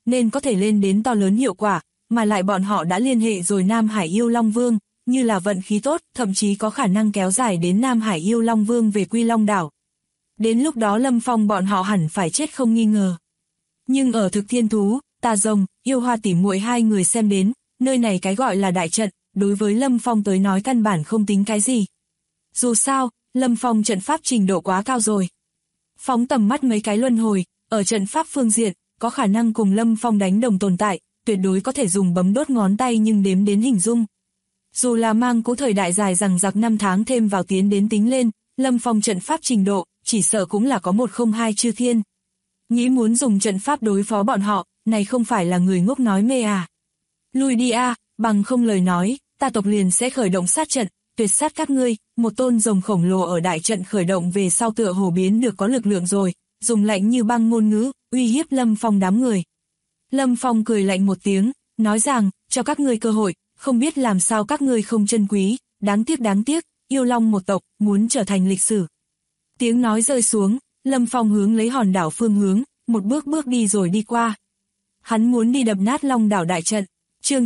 nên có thể lên đến to lớn hiệu quả, mà lại bọn họ đã liên hệ rồi Nam Hải Yêu Long Vương, như là vận khí tốt, thậm chí có khả năng kéo dài đến Nam Hải Yêu Long Vương về Quy Long đảo. Đến lúc đó Lâm Phong bọn họ hẳn phải chết không nghi ngờ. Nhưng ở Thực Thiên Thú, Tà Rồng, Yêu Hoa tỉ muội hai người xem đến, nơi này cái gọi là đại trận, đối với Lâm Phong tới nói căn bản không tính cái gì. Dù sao, Lâm Phong trận pháp trình độ quá cao rồi. Phóng tầm mắt mấy cái luân hồi, ở trận pháp phương diện, có khả năng cùng Lâm Phong đánh đồng tồn tại, tuyệt đối có thể dùng bấm đốt ngón tay nhưng đếm đến hình dung. Dù là mang cố thời đại dài rằng giặc 5 tháng thêm vào tiến đến tính lên, Lâm Phong trận pháp trình độ, chỉ sợ cũng là có 102 chư thiên. Nghĩ muốn dùng trận pháp đối phó bọn họ, này không phải là người ngốc nói mê à. Lui đi a, bằng không lời nói, ta tộc liền sẽ khởi động sát trận, tuyệt sát các ngươi. Một tôn rồng khổng lồ ở đại trận khởi động về sau tựa hồ biến được có lực lượng rồi, dùng lạnh như băng ngôn ngữ, uy hiếp Lâm Phong đám người. Lâm Phong cười lạnh một tiếng, nói rằng, cho các ngươi cơ hội, không biết làm sao các ngươi không trân quý, đáng tiếc, Yêu Long một tộc, muốn trở thành lịch sử. Tiếng nói rơi xuống, Lâm Phong hướng lấy hòn đảo phương hướng, một bước đi rồi đi qua. Hắn muốn đi đập nát Long đảo đại trận. Chương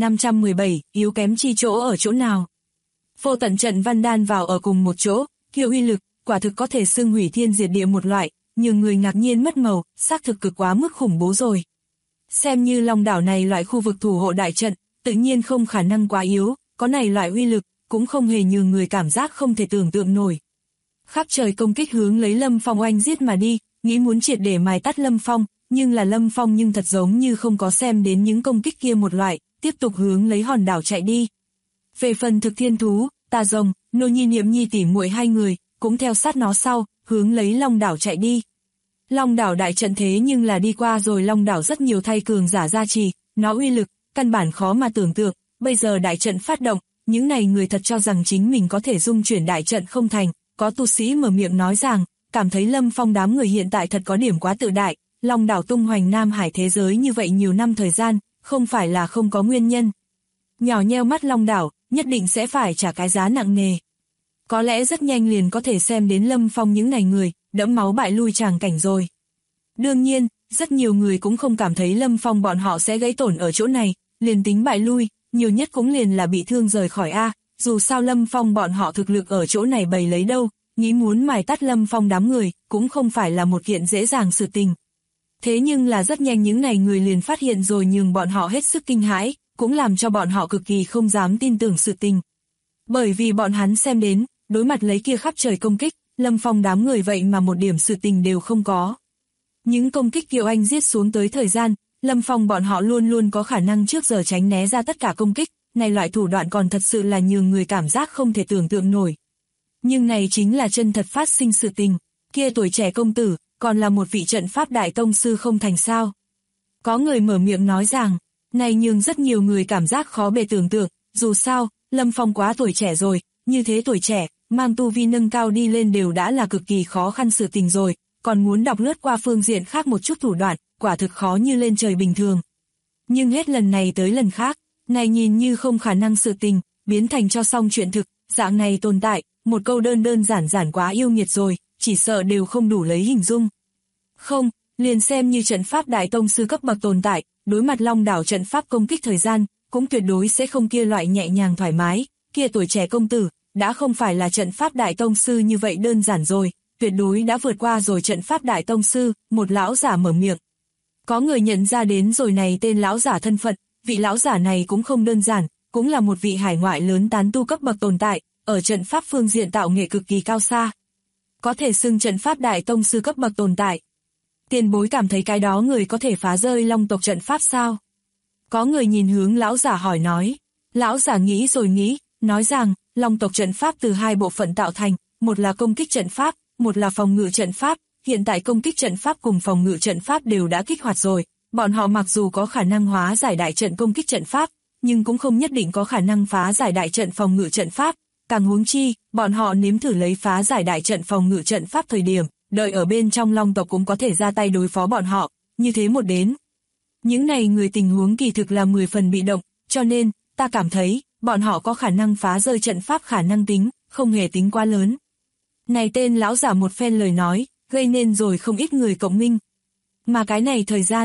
9517, yếu kém chi chỗ ở chỗ nào? Vô tận trận văn đan vào ở cùng một chỗ, kiểu uy lực, quả thực có thể xưng hủy thiên diệt địa một loại, nhiều người ngạc nhiên mất màu, xác thực cực quá mức khủng bố rồi. Xem như Long đảo này loại khu vực thủ hộ đại trận, tự nhiên không khả năng quá yếu, có này loại uy lực, cũng không hề như người cảm giác không thể tưởng tượng nổi. Khắp trời công kích hướng lấy Lâm Phong oanh giết mà đi, nghĩ muốn triệt để mài tắt Lâm Phong, nhưng là Lâm Phong nhưng thật giống như không có xem đến những công kích kia một loại, tiếp tục hướng lấy hòn đảo chạy đi. Về phần Thực Thiên Thú, Tà Rồng, Nô Nhi Niệm Nhi tỉ muội hai người, cũng theo sát nó sau, hướng lấy Long đảo chạy đi. Long đảo đại trận thế nhưng là đi qua rồi Long đảo rất nhiều thay cường giả gia trì, nó uy lực, căn bản khó mà tưởng tượng, bây giờ đại trận phát động, những này người thật cho rằng chính mình có thể dung chuyển đại trận không thành, có tu sĩ mở miệng nói rằng, cảm thấy Lâm Phong đám người hiện tại thật có điểm quá tự đại, Long đảo tung hoành Nam Hải thế giới như vậy nhiều năm thời gian, không phải là không có nguyên nhân. Nhỏ nheo mắt Long đảo, nhất định sẽ phải trả cái giá nặng nề. Có lẽ rất nhanh liền có thể xem đến Lâm Phong những này người, đẫm máu bại lui tràng cảnh rồi. Đương nhiên, rất nhiều người cũng không cảm thấy Lâm Phong bọn họ sẽ gãy tổn ở chỗ này, liền tính bại lui, nhiều nhất cũng liền là bị thương rời khỏi A, dù sao Lâm Phong bọn họ thực lực ở chỗ này bày lấy đâu, nghĩ muốn mài tắt Lâm Phong đám người, cũng không phải là một kiện dễ dàng sự tình. Thế nhưng là rất nhanh những này người liền phát hiện rồi nhường bọn họ hết sức kinh hãi, cũng làm cho bọn họ cực kỳ không dám tin tưởng sự tình. Bởi vì bọn hắn xem đến, đối mặt lấy kia khắp trời công kích, Lâm Phong đám người vậy mà một điểm sự tình đều không có. Những công kích Kiều Anh giết xuống tới thời gian, Lâm Phong bọn họ luôn luôn có khả năng trước giờ tránh né ra tất cả công kích, này loại thủ đoạn còn thật sự là nhường người cảm giác không thể tưởng tượng nổi. Nhưng này chính là chân thật phát sinh sự tình, kia tuổi trẻ công tử, còn là một vị trận pháp đại tông sư không thành sao. Có người mở miệng nói rằng, này nhường rất nhiều người cảm giác khó bề tưởng tượng, dù sao, Lâm Phong quá tuổi trẻ rồi, như thế tuổi trẻ, mang tu vi nâng cao đi lên đều đã là cực kỳ khó khăn sự tình rồi, còn muốn đọc lướt qua phương diện khác một chút thủ đoạn, quả thực khó như lên trời bình thường. Nhưng hết lần này tới lần khác, này nhìn như không khả năng sự tình, biến thành cho xong chuyện thực, dạng này tồn tại, một câu đơn giản quá yêu nghiệt rồi, chỉ sợ đều không đủ lấy hình dung. Không, liền xem như trận pháp đại tông sư cấp bậc tồn tại, đối mặt Long đảo trận pháp công kích thời gian, cũng tuyệt đối sẽ không kia loại nhẹ nhàng thoải mái, kia tuổi trẻ công tử, đã không phải là trận pháp đại tông sư như vậy đơn giản rồi, tuyệt đối đã vượt qua rồi trận pháp đại tông sư, một lão giả mở miệng. Có người nhận ra đến rồi này tên lão giả thân phận, vị lão giả này cũng không đơn giản, cũng là một vị hải ngoại lớn tán tu cấp bậc tồn tại, ở trận pháp phương diện tạo nghệ cực kỳ cao xa. Có thể xưng trận pháp đại tông sư cấp bậc tồn tại. Tiền bối cảm thấy cái đó người có thể phá rơi Long tộc trận pháp sao? Có người nhìn hướng lão giả hỏi nói. Lão giả nghĩ rồi nghĩ, nói rằng, Long tộc trận pháp từ hai bộ phận tạo thành, một là công kích trận pháp, một là phòng ngự trận pháp. Hiện tại công kích trận pháp cùng phòng ngự trận pháp đều đã kích hoạt rồi, bọn họ mặc dù có khả năng hóa giải đại trận công kích trận pháp, nhưng cũng không nhất định có khả năng phá giải đại trận phòng ngự trận pháp. Càng huống chi, bọn họ nếm thử lấy phá giải đại trận phòng ngự trận pháp thời điểm, đợi ở bên trong Long tộc cũng có thể ra tay đối phó bọn họ, như thế một đến. Những này người tình huống kỳ thực là 10 phần bị động, cho nên, ta cảm thấy, bọn họ có khả năng phá rơi trận pháp khả năng tính, không hề tính quá lớn. Này tên lão giả một phen lời nói, gây nên rồi không ít người cộng minh. Mà cái này thời gian,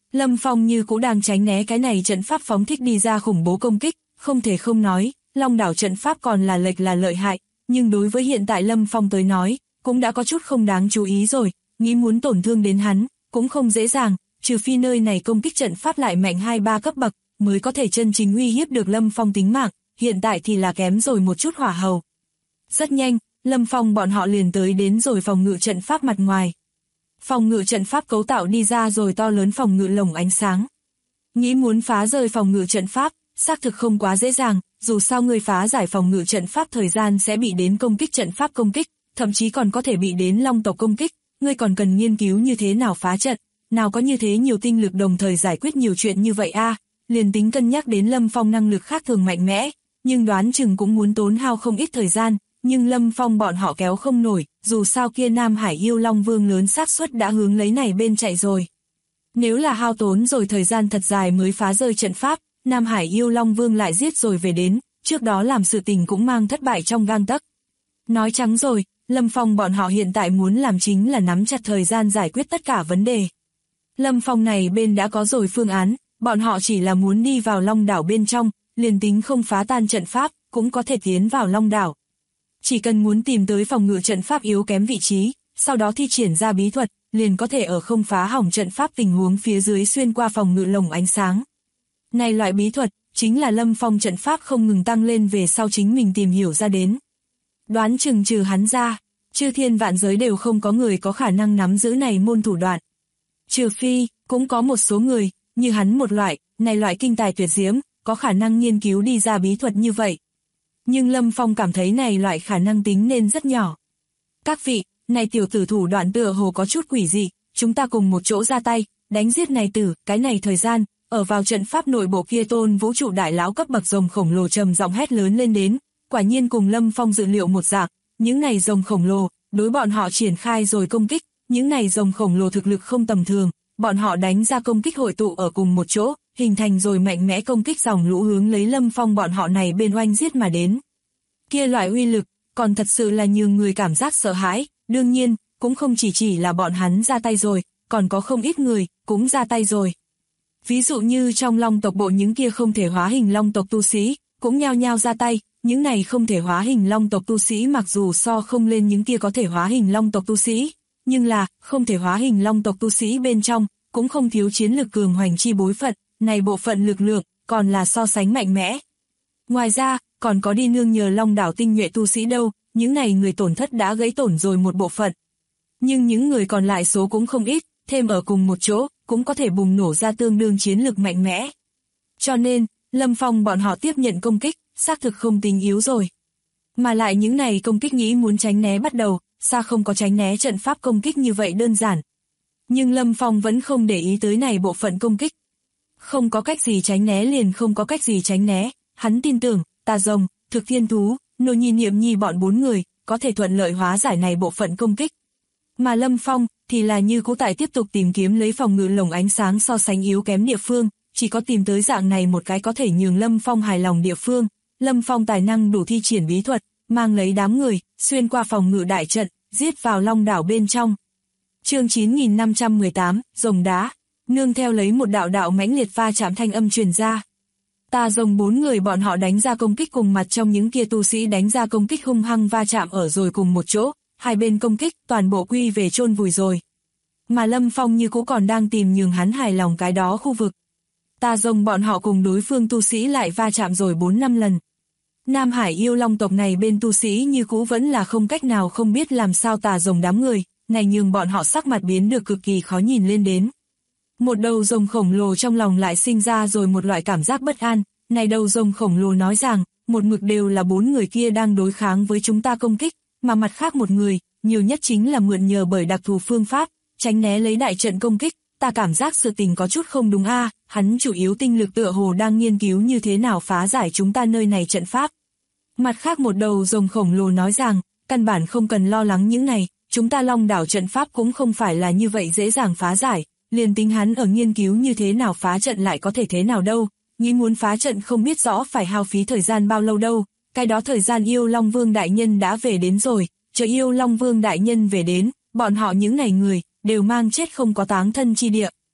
Lâm Phong như cũng đang tránh né cái này trận pháp phóng thích đi ra khủng bố công kích, không thể không nói, Long đảo trận pháp còn là lệch là lợi hại, nhưng đối với hiện tại Lâm Phong tới nói, cũng đã có chút không đáng chú ý rồi, nghĩ muốn tổn thương đến hắn, cũng không dễ dàng, trừ phi nơi này công kích trận pháp lại mạnh 2-3 cấp bậc, mới có thể chân chính uy hiếp được Lâm Phong tính mạng, hiện tại thì là kém rồi một chút hỏa hầu. Rất nhanh, Lâm Phong bọn họ liền tới đến rồi phòng ngự trận pháp mặt ngoài. Phòng ngự trận pháp cấu tạo đi ra rồi to lớn phòng ngự lồng ánh sáng. Nghĩ muốn phá rơi phòng ngự trận pháp, xác thực không quá dễ dàng, dù sao người phá giải phòng ngự trận pháp thời gian sẽ bị đến công kích trận pháp công kích, thậm chí còn có thể bị đến long tộc công kích, ngươi còn cần nghiên cứu như thế nào phá trận, nào có như thế nhiều tinh lực đồng thời giải quyết nhiều chuyện như vậy a. Liền tính cân nhắc đến Lâm Phong năng lực khác thường mạnh mẽ, nhưng đoán chừng cũng muốn tốn hao không ít thời gian, nhưng Lâm Phong bọn họ kéo không nổi, dù sao kia Nam Hải Yêu Long Vương lớn xác suất đã hướng lấy này bên chạy rồi. Nếu là hao tốn rồi thời gian thật dài mới phá rơi trận pháp, Nam Hải Yêu Long Vương lại giết rồi về đến, trước đó làm sự tình cũng mang thất bại trong gang tấc. Nói trắng rồi, Lâm Phong bọn họ hiện tại muốn làm chính là nắm chặt thời gian giải quyết tất cả vấn đề. Lâm Phong này bên đã có rồi phương án, bọn họ chỉ là muốn đi vào Long đảo bên trong, liền tính không phá tan trận pháp, cũng có thể tiến vào Long đảo. Chỉ cần muốn tìm tới phòng ngự trận pháp yếu kém vị trí, sau đó thi triển ra bí thuật, liền có thể ở không phá hỏng trận pháp tình huống phía dưới xuyên qua phòng ngự lồng ánh sáng. Này loại bí thuật, chính là Lâm Phong trận pháp không ngừng tăng lên về sau chính mình tìm hiểu ra đến. Đoán chừng trừ hắn ra, chư thiên vạn giới đều không có người có khả năng nắm giữ này môn thủ đoạn. Trừ phi, cũng có một số người, như hắn một loại, này loại kinh tài tuyệt diễm, có khả năng nghiên cứu đi ra bí thuật như vậy. Nhưng Lâm Phong cảm thấy này loại khả năng tính nên rất nhỏ. Các vị, này tiểu tử thủ đoạn tựa hồ có chút quỷ dị, chúng ta cùng một chỗ ra tay, đánh giết này tử, cái này thời gian, ở vào trận pháp nội bộ kia tôn vũ trụ đại lão cấp bậc rồng khổng lồ trầm giọng hét lớn lên đến, quả nhiên cùng Lâm Phong dự liệu một dạng, những này rồng khổng lồ, đối bọn họ triển khai rồi công kích, những này rồng khổng lồ thực lực không tầm thường, bọn họ đánh ra công kích hội tụ ở cùng một chỗ, hình thành rồi mạnh mẽ công kích dòng lũ hướng lấy Lâm Phong bọn họ này bên oanh giết mà đến. Kia loại uy lực, còn thật sự là nhiều người cảm giác sợ hãi, đương nhiên, cũng không chỉ là bọn hắn ra tay rồi, còn có không ít người, cũng ra tay rồi. Ví dụ như trong long tộc bộ những kia không thể hóa hình long tộc tu sĩ, cũng nhao nhao ra tay, những này không thể hóa hình long tộc tu sĩ mặc dù so không lên những kia có thể hóa hình long tộc tu sĩ, nhưng là, không thể hóa hình long tộc tu sĩ bên trong, cũng không thiếu chiến lực cường hoành chi bối phận, này bộ phận lực lượng, còn là so sánh mạnh mẽ. Ngoài ra, còn có đi nương nhờ long đảo tinh nhuệ tu sĩ đâu, những này người tổn thất đã gãy tổn rồi một bộ phận. Nhưng những người còn lại số cũng không ít, thêm ở cùng một chỗ, cũng có thể bùng nổ ra tương đương chiến lực mạnh mẽ. Cho nên, Lâm Phong bọn họ tiếp nhận công kích, xác thực không tính yếu rồi. Mà lại những này công kích nghĩ muốn tránh né bắt đầu, sao không có tránh né trận pháp công kích như vậy đơn giản. Nhưng Lâm Phong vẫn không để ý tới này bộ phận công kích. Không có cách gì tránh né liền không có cách gì tránh né, hắn tin tưởng, Tà Rồng, Thực Thiên Thú, Nô Nhi Niệm Nhi bọn 4 người, có thể thuận lợi hóa giải này bộ phận công kích. Mà Lâm Phong, thì là như cũ tại tiếp tục tìm kiếm lấy phòng ngự lồng ánh sáng so sánh yếu kém địa phương, chỉ có tìm tới dạng này một cái có thể nhường Lâm Phong hài lòng địa phương, Lâm Phong tài năng đủ thi triển bí thuật, mang lấy đám người, xuyên qua phòng ngự đại trận, giết vào Long đảo bên trong. Chương 9518, Rồng đá, nương theo lấy một đạo đạo mãnh liệt va chạm thanh âm truyền ra. Tà Rồng 4 người bọn họ đánh ra công kích cùng mặt trong những kia tu sĩ đánh ra công kích hung hăng va chạm ở rồi cùng một chỗ, hai bên công kích toàn bộ quy về chôn vùi rồi. Mà Lâm Phong như cũ còn đang tìm nhường hắn hài lòng cái đó khu vực. Tà Rồng bọn họ cùng đối phương tu sĩ lại va chạm rồi 4-5 lần. Nam Hải Yêu Long tộc này bên tu sĩ như cũ vẫn là không cách nào không biết làm sao Tà Rồng đám người, này nhường bọn họ sắc mặt biến được cực kỳ khó nhìn lên đến. Một đầu rồng khổng lồ trong lòng lại sinh ra rồi một loại cảm giác bất an, này đầu rồng khổng lồ nói rằng, một mực đều là 4 người kia đang đối kháng với chúng ta công kích, mà mặt khác một người, nhiều nhất chính là mượn nhờ bởi đặc thù phương pháp, tránh né lấy đại trận công kích, ta cảm giác sự tình có chút không đúng a, hắn chủ yếu tinh lực tựa hồ đang nghiên cứu như thế nào phá giải chúng ta nơi này trận pháp. Mặt khác một đầu rồng khổng lồ nói rằng, căn bản không cần lo lắng những này, chúng ta Long đảo trận pháp cũng không phải là như vậy dễ dàng phá giải, liền tính hắn ở nghiên cứu như thế nào phá trận lại có thể thế nào đâu, nghĩ muốn phá trận không biết rõ phải hao phí thời gian bao lâu đâu, cái đó thời gian Yêu Long Vương đại nhân đã về đến rồi, chờ Yêu Long Vương đại nhân về đến, bọn họ những này người, đều mang chết không có táng thân chi địa.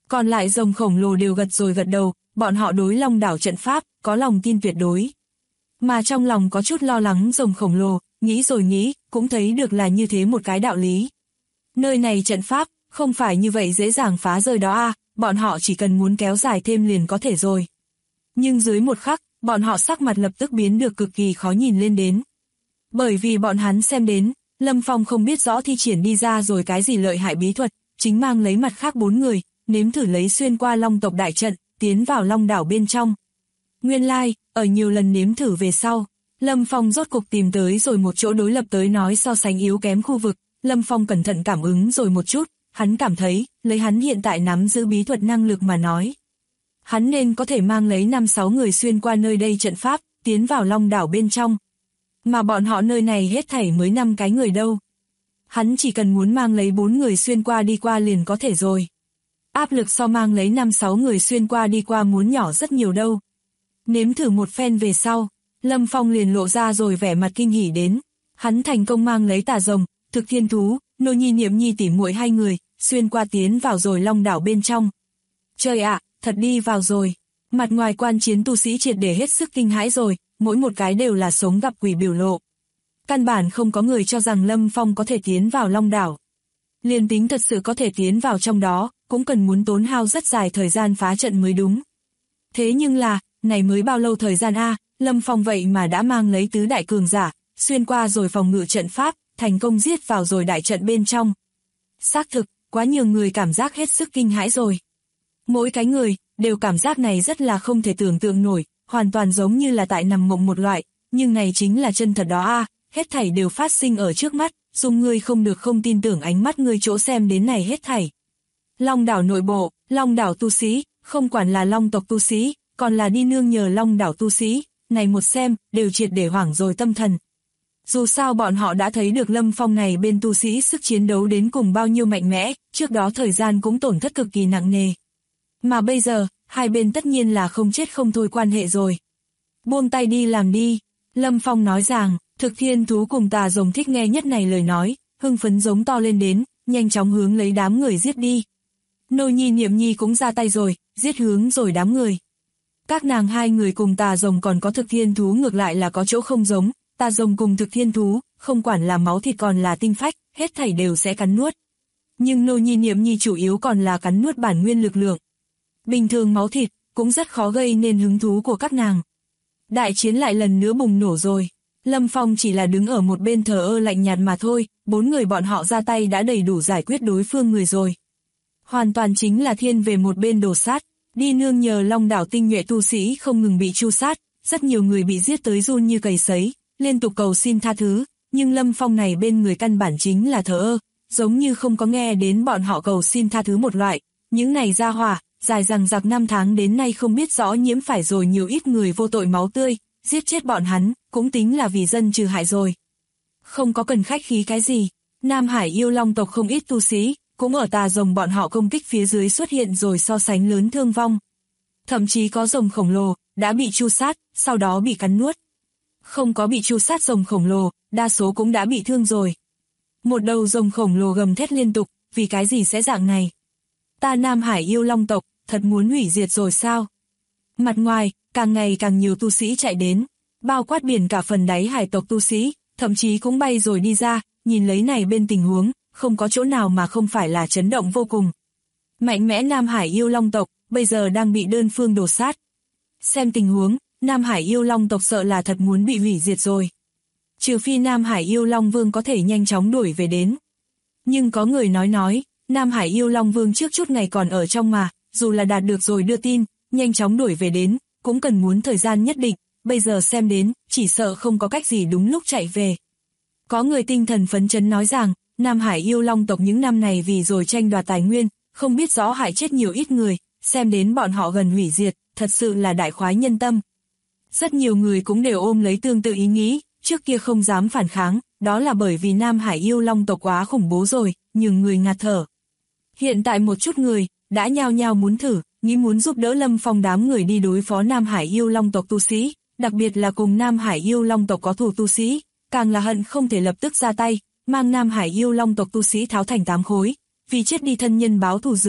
Còn lại rồng khổng lồ đều gật rồi gật đầu, bọn họ đối Long đảo trận pháp, có lòng tin tuyệt đối. Mà trong lòng có chút lo lắng rồng khổng lồ, nghĩ rồi nghĩ, cũng thấy được là như thế một cái đạo lý. Nơi này trận pháp, không phải như vậy dễ dàng phá rơi đó à, bọn họ chỉ cần muốn kéo dài thêm liền có thể rồi. Nhưng dưới một khắc, bọn họ sắc mặt lập tức biến được cực kỳ khó nhìn lên đến. Bởi vì bọn hắn xem đến, Lâm Phong không biết rõ thi triển đi ra rồi cái gì lợi hại bí thuật, chính mang lấy mặt khác 4 người, nếm thử lấy xuyên qua Long tộc đại trận, tiến vào Long đảo bên trong. Nguyên lai, ở nhiều lần nếm thử về sau, Lâm Phong rốt cục tìm tới rồi một chỗ đối lập tới nói so sánh yếu kém khu vực. Lâm Phong cẩn thận cảm ứng rồi một chút, hắn cảm thấy, lấy hắn hiện tại nắm giữ bí thuật năng lực mà nói. Hắn nên có thể mang lấy 5-6 người xuyên qua nơi đây trận pháp, tiến vào Long đảo bên trong. Mà bọn họ nơi này hết thảy mới 5 cái người đâu. Hắn chỉ cần muốn mang lấy 4 người xuyên qua đi qua liền có thể rồi. Áp lực so mang lấy 5-6 người xuyên qua đi qua muốn nhỏ rất nhiều đâu. Nếm thử một phen về sau, Lâm Phong liền lộ ra rồi vẻ mặt kinh hỉ đến. Hắn thành công mang lấy tà rồng, Thực Thiên Thú, Nô Nhi Niệm Nhi tỉ muội 2 người, xuyên qua tiến vào rồi Long đảo bên trong. Trời ạ, thật đi vào rồi. Mặt ngoài quan chiến tu sĩ triệt để hết sức kinh hãi rồi, mỗi một cái đều là sống gặp quỷ biểu lộ. Căn bản không có người cho rằng Lâm Phong có thể tiến vào Long đảo. Liền tính thật sự có thể tiến vào trong đó, cũng cần muốn tốn hao rất dài thời gian phá trận mới đúng. Thế nhưng là, này mới bao lâu thời gian a, Lâm Phong vậy mà đã mang lấy tứ đại cường giả, xuyên qua rồi phòng ngự trận pháp, thành công giết vào rồi đại trận bên trong. Xác thực, quá nhiều người cảm giác hết sức kinh hãi rồi. Mỗi cái người, đều cảm giác này rất là không thể tưởng tượng nổi, hoàn toàn giống như là tại nằm mộng một loại, nhưng này chính là chân thật đó a, hết thảy đều phát sinh ở trước mắt, dùng ngươi không được không tin tưởng ánh mắt ngươi chỗ xem đến này hết thảy. Long đảo nội bộ, Long đảo tu sĩ, không quản là Long tộc tu sĩ, còn là đi nương nhờ Long đảo tu sĩ, này một xem, đều triệt để hoảng rồi tâm thần. Dù sao bọn họ đã thấy được Lâm Phong này bên tu sĩ sức chiến đấu đến cùng bao nhiêu mạnh mẽ, trước đó thời gian cũng tổn thất cực kỳ nặng nề. Mà bây giờ, hai bên tất nhiên là không chết không thôi quan hệ rồi. Buông tay đi làm đi, Lâm Phong nói rằng, Thực Thiên Thú cùng tà rồng thích nghe nhất này lời nói, hưng phấn giống to lên đến, nhanh chóng hướng lấy đám người giết đi. Nô Nhi Niệm Nhi cũng ra tay rồi, giết hướng rồi đám người. Các nàng 2 người cùng tà rồng còn có Thực Thiên Thú ngược lại là có chỗ không giống, tà rồng cùng Thực Thiên Thú, không quản là máu thịt còn là tinh phách, hết thảy đều sẽ cắn nuốt. Nhưng Nô Nhi Niệm Nhi chủ yếu còn là cắn nuốt bản nguyên lực lượng. Bình thường máu thịt, cũng rất khó gây nên hứng thú của các nàng. Đại chiến lại lần nữa bùng nổ rồi. Lâm Phong chỉ là đứng ở một bên thờ ơ lạnh nhạt mà thôi, 4 người bọn họ ra tay đã đầy đủ giải quyết đối phương người rồi. Hoàn toàn chính là thiên về một bên đổ sát, đi nương nhờ Long đảo tinh nhuệ tu sĩ không ngừng bị tru sát, rất nhiều người bị giết tới run như cầy sấy, liên tục cầu xin tha thứ, nhưng Lâm Phong này bên người căn bản chính là thờ ơ, giống như không có nghe đến bọn họ cầu xin tha thứ một loại, những này ra hỏa, dài dằng dặc 5 tháng đến nay không biết rõ nhiễm phải rồi nhiều ít người vô tội máu tươi, giết chết bọn hắn, cũng tính là vì dân trừ hại rồi. Không có cần khách khí cái gì, Nam Hải yêu Long tộc không ít tu sĩ, cũng ở tà rồng bọn họ công kích phía dưới xuất hiện rồi so sánh lớn thương vong. Thậm chí có rồng khổng lồ, đã bị tru sát, sau đó bị cắn nuốt. Không có bị tru sát rồng khổng lồ, đa số cũng đã bị thương rồi. Một đầu rồng khổng lồ gầm thét liên tục, vì cái gì sẽ dạng này? Ta Nam Hải yêu Long tộc, thật muốn hủy diệt rồi sao? Mặt ngoài, càng ngày càng nhiều tu sĩ chạy đến, bao quát biển cả phần đáy hải tộc tu sĩ, thậm chí cũng bay rồi đi ra, nhìn lấy này bên tình huống, không có chỗ nào mà không phải là chấn động vô cùng. Mạnh mẽ Nam Hải yêu Long tộc, bây giờ đang bị đơn phương đổ sát. Xem tình huống, Nam Hải yêu Long tộc sợ là thật muốn bị hủy diệt rồi. Trừ phi Nam Hải yêu Long Vương có thể nhanh chóng đuổi về đến. Nhưng có người nói, Nam Hải yêu Long Vương trước chút ngày còn ở trong mà, dù là đạt được rồi đưa tin, nhanh chóng đuổi về đến, cũng cần muốn thời gian nhất định, bây giờ xem đến, chỉ sợ không có cách gì đúng lúc chạy về. Có người tinh thần phấn chấn nói rằng, Nam Hải yêu Long tộc những năm này vì rồi tranh đoạt tài nguyên, không biết rõ hại chết nhiều ít người, xem đến bọn họ gần hủy diệt, thật sự là đại khoái nhân tâm. Rất nhiều người cũng đều ôm lấy tương tự ý nghĩ, trước kia không dám phản kháng, đó là bởi vì Nam Hải yêu Long tộc quá khủng bố rồi, nhường người ngạt thở. Hiện tại một chút người, đã nhao nhao muốn thử, nghĩ muốn giúp đỡ Lâm Phong đám người đi đối phó Nam Hải yêu Long tộc tu sĩ, đặc biệt là cùng Nam Hải yêu Long tộc có thù tu sĩ, càng là hận không thể lập tức ra tay, mang Nam Hải yêu Long tộc tu sĩ tháo thành 8 khối, vì chết đi thân nhân báo thù rửa hận,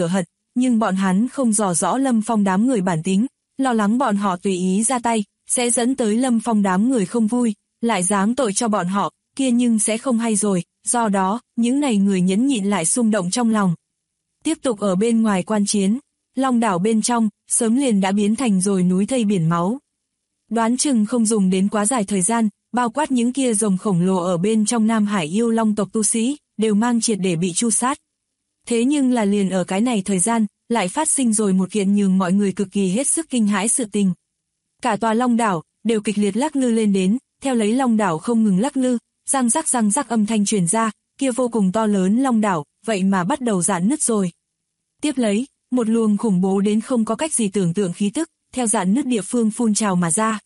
nhưng bọn hắn không dò rõ Lâm Phong đám người bản tính, lo lắng bọn họ tùy ý ra tay, sẽ dẫn tới Lâm Phong đám người không vui, lại giáng tội cho bọn họ, kia nhưng sẽ không hay rồi, do đó, những này người nhẫn nhịn lại xung động trong lòng. Tiếp tục ở bên ngoài quan chiến, Long đảo bên trong, sớm liền đã biến thành rồi núi thây biển máu. Đoán chừng không dùng đến quá dài thời gian, bao quát những kia rồng khổng lồ ở bên trong Nam Hải yêu long tộc tu sĩ, đều mang triệt để bị tru sát. Thế nhưng là liền ở cái này thời gian, lại phát sinh rồi một kiện nhường mọi người cực kỳ hết sức kinh hãi sự tình. Cả tòa Long đảo, đều kịch liệt lắc lư lên đến, theo lấy Long đảo không ngừng lắc lư, răng rắc âm thanh truyền ra, kia vô cùng to lớn Long đảo, vậy mà bắt đầu rạn nứt rồi. Tiếp lấy, một luồng khủng bố đến không có cách gì tưởng tượng khí tức, theo rạn nứt địa phương phun trào mà ra.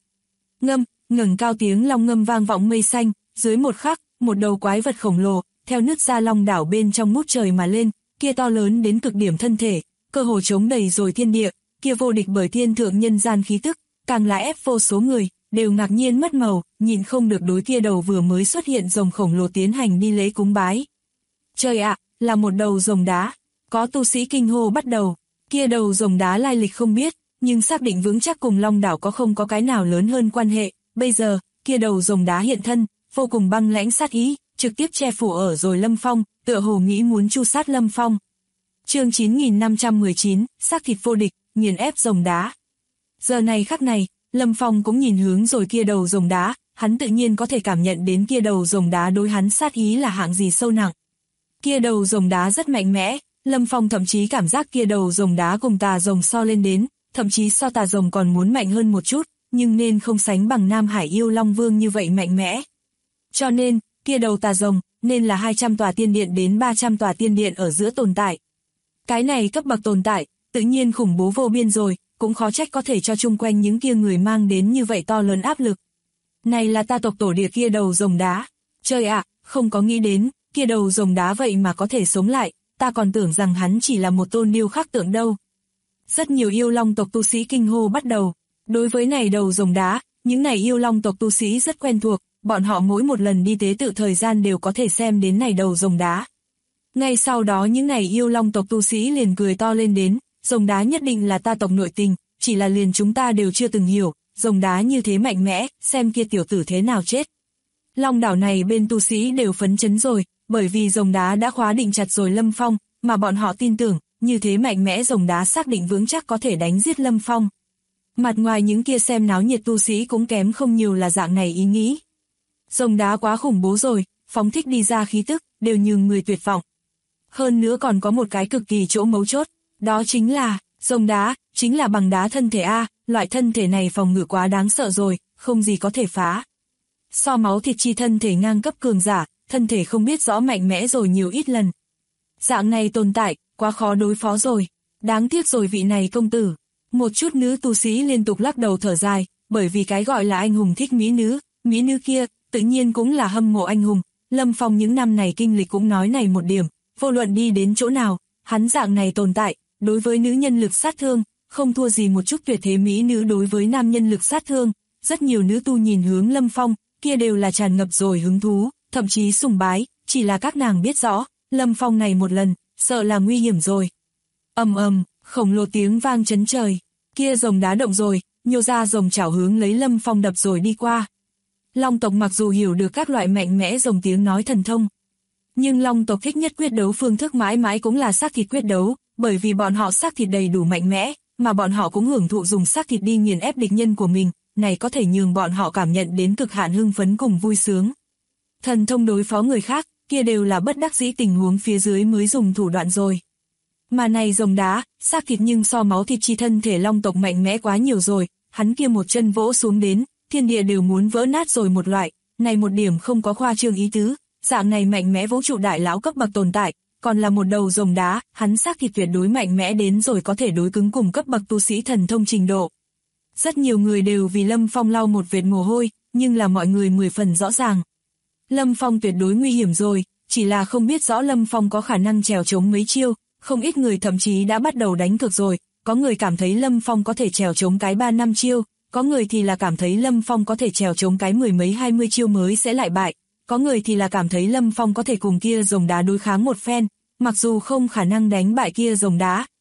Ngẩng cao tiếng long ngâm vang vọng mây xanh, dưới một khắc, một đầu quái vật khổng lồ, theo nứt ra Long đảo bên trong ngút trời mà lên, kia to lớn đến cực điểm thân thể, cơ hồ chống đầy rồi thiên địa, kia vô địch bởi thiên thượng nhân gian khí tức, càng là ép vô số người, đều ngạc nhiên mất màu, nhịn không được đối kia đầu vừa mới xuất hiện rồng khổng lồ tiến hành đi lễ cúng bái. Trời ạ, là một đầu rồng đá, có tu sĩ kinh hô bắt đầu, kia đầu rồng đá lai lịch không biết, nhưng xác định vững chắc cùng Long đảo không có cái nào lớn hơn quan hệ, bây giờ, kia đầu rồng đá hiện thân, vô cùng băng lãnh sát ý, trực tiếp che phủ ở rồi Lâm Phong, tựa hồ nghĩ muốn tru sát Lâm Phong. Chương 9519, xác thịt vô địch, nghiền ép rồng đá. Giờ này khắc này, Lâm Phong cũng nhìn hướng rồi kia đầu rồng đá, hắn tự nhiên có thể cảm nhận đến kia đầu rồng đá đối hắn sát ý là hạng gì sâu nặng. Kia đầu rồng đá rất mạnh mẽ, Lâm Phong thậm chí cảm giác kia đầu rồng đá cùng tà rồng so lên đến, thậm chí so tà rồng còn muốn mạnh hơn một chút, nhưng nên không sánh bằng Nam Hải yêu Long Vương như vậy mạnh mẽ. Cho nên, kia đầu tà rồng, nên là 200 tòa tiên điện đến 300 tòa tiên điện ở giữa tồn tại. Cái này cấp bậc tồn tại, tự nhiên khủng bố vô biên rồi, cũng khó trách có thể cho chung quanh những kia người mang đến như vậy to lớn áp lực. Này là ta tộc tổ địa kia đầu rồng đá. Trời ạ, không có nghĩ đến, kia đầu rồng đá vậy mà có thể sống lại, ta còn tưởng rằng hắn chỉ là một tôn điêu khắc tượng đâu. Rất nhiều yêu long tộc tu sĩ kinh hô bắt đầu. Đối với này đầu rồng đá, những này yêu long tộc tu sĩ rất quen thuộc, bọn họ mỗi một lần đi tế tự thời gian đều có thể xem đến này đầu rồng đá. Ngay sau đó những này yêu long tộc tu sĩ liền cười to lên đến, rồng đá nhất định là ta tộc nội tình, chỉ là liền chúng ta đều chưa từng hiểu, rồng đá như thế mạnh mẽ, xem kia tiểu tử thế nào chết. Long đảo này bên tu sĩ đều phấn chấn rồi, bởi vì rồng đá đã khóa định chặt rồi Lâm Phong, mà bọn họ tin tưởng, như thế mạnh mẽ rồng đá xác định vững chắc có thể đánh giết Lâm Phong. Mặt ngoài những kia xem náo nhiệt tu sĩ cũng kém không nhiều là dạng này ý nghĩ. Rồng đá quá khủng bố rồi, phóng thích đi ra khí tức, đều nhường người tuyệt vọng. Hơn nữa còn có một cái cực kỳ chỗ mấu chốt, đó chính là, rồng đá, chính là bằng đá thân thể A, loại thân thể này phòng ngự quá đáng sợ rồi, không gì có thể phá. So máu thịt chi thân thể ngang cấp cường giả, thân thể không biết rõ mạnh mẽ rồi nhiều ít lần. Dạng này tồn tại, quá khó đối phó rồi, đáng tiếc rồi vị này công tử. Một chút nữ tu sĩ liên tục lắc đầu thở dài, bởi vì cái gọi là anh hùng thích mỹ nữ kia, tự nhiên cũng là hâm mộ anh hùng. Lâm Phong những năm này kinh lịch cũng nói này một điểm, vô luận đi đến chỗ nào, hắn dạng này tồn tại, đối với nữ nhân lực sát thương, không thua gì một chút tuyệt thế mỹ nữ đối với nam nhân lực sát thương. Rất nhiều nữ tu nhìn hướng Lâm Phong, kia đều là tràn ngập rồi hứng thú, thậm chí sùng bái, chỉ là các nàng biết rõ, Lâm Phong này một lần, sợ là nguy hiểm rồi. Khổng lồ tiếng vang chấn trời, kia rồng đá động rồi, nhô ra rồng chảo hướng lấy Lâm Phong đập rồi đi qua. Long tộc mặc dù hiểu được các loại mạnh mẽ rồng tiếng nói thần thông, nhưng Long tộc thích nhất quyết đấu phương thức mãi mãi cũng là xác thịt quyết đấu, bởi vì bọn họ xác thịt đầy đủ mạnh mẽ, mà bọn họ cũng hưởng thụ dùng xác thịt đi nghiền ép địch nhân của mình, này có thể nhường bọn họ cảm nhận đến cực hạn hưng phấn cùng vui sướng. Thần thông đối phó người khác, kia đều là bất đắc dĩ tình huống phía dưới mới dùng thủ đoạn rồi. Mà này rồng đá, xác thịt nhưng so máu thịt chi thân thể Long tộc mạnh mẽ quá nhiều rồi, hắn kia một chân vỗ xuống đến, thiên địa đều muốn vỡ nát rồi một loại, này một điểm không có khoa trương ý tứ, dạng này mạnh mẽ vũ trụ đại lão cấp bậc tồn tại, còn là một đầu rồng đá, hắn xác thịt tuyệt đối mạnh mẽ đến rồi có thể đối cứng cùng cấp bậc tu sĩ thần thông trình độ. Rất nhiều người đều vì Lâm Phong lau một vệt mồ hôi, nhưng là mọi người 10 phần rõ ràng. Lâm Phong tuyệt đối nguy hiểm rồi, chỉ là không biết rõ Lâm Phong có khả năng trèo chống mấy chiêu, không ít người thậm chí đã bắt đầu đánh cược rồi, có người cảm thấy Lâm Phong có thể trèo chống cái 3 năm chiêu, có người thì là cảm thấy Lâm Phong có thể trèo chống cái 10 mấy 20 chiêu mới sẽ lại bại, có người thì là cảm thấy Lâm Phong có thể cùng kia rồng đá đối kháng một phen, mặc dù không khả năng đánh bại kia rồng đá,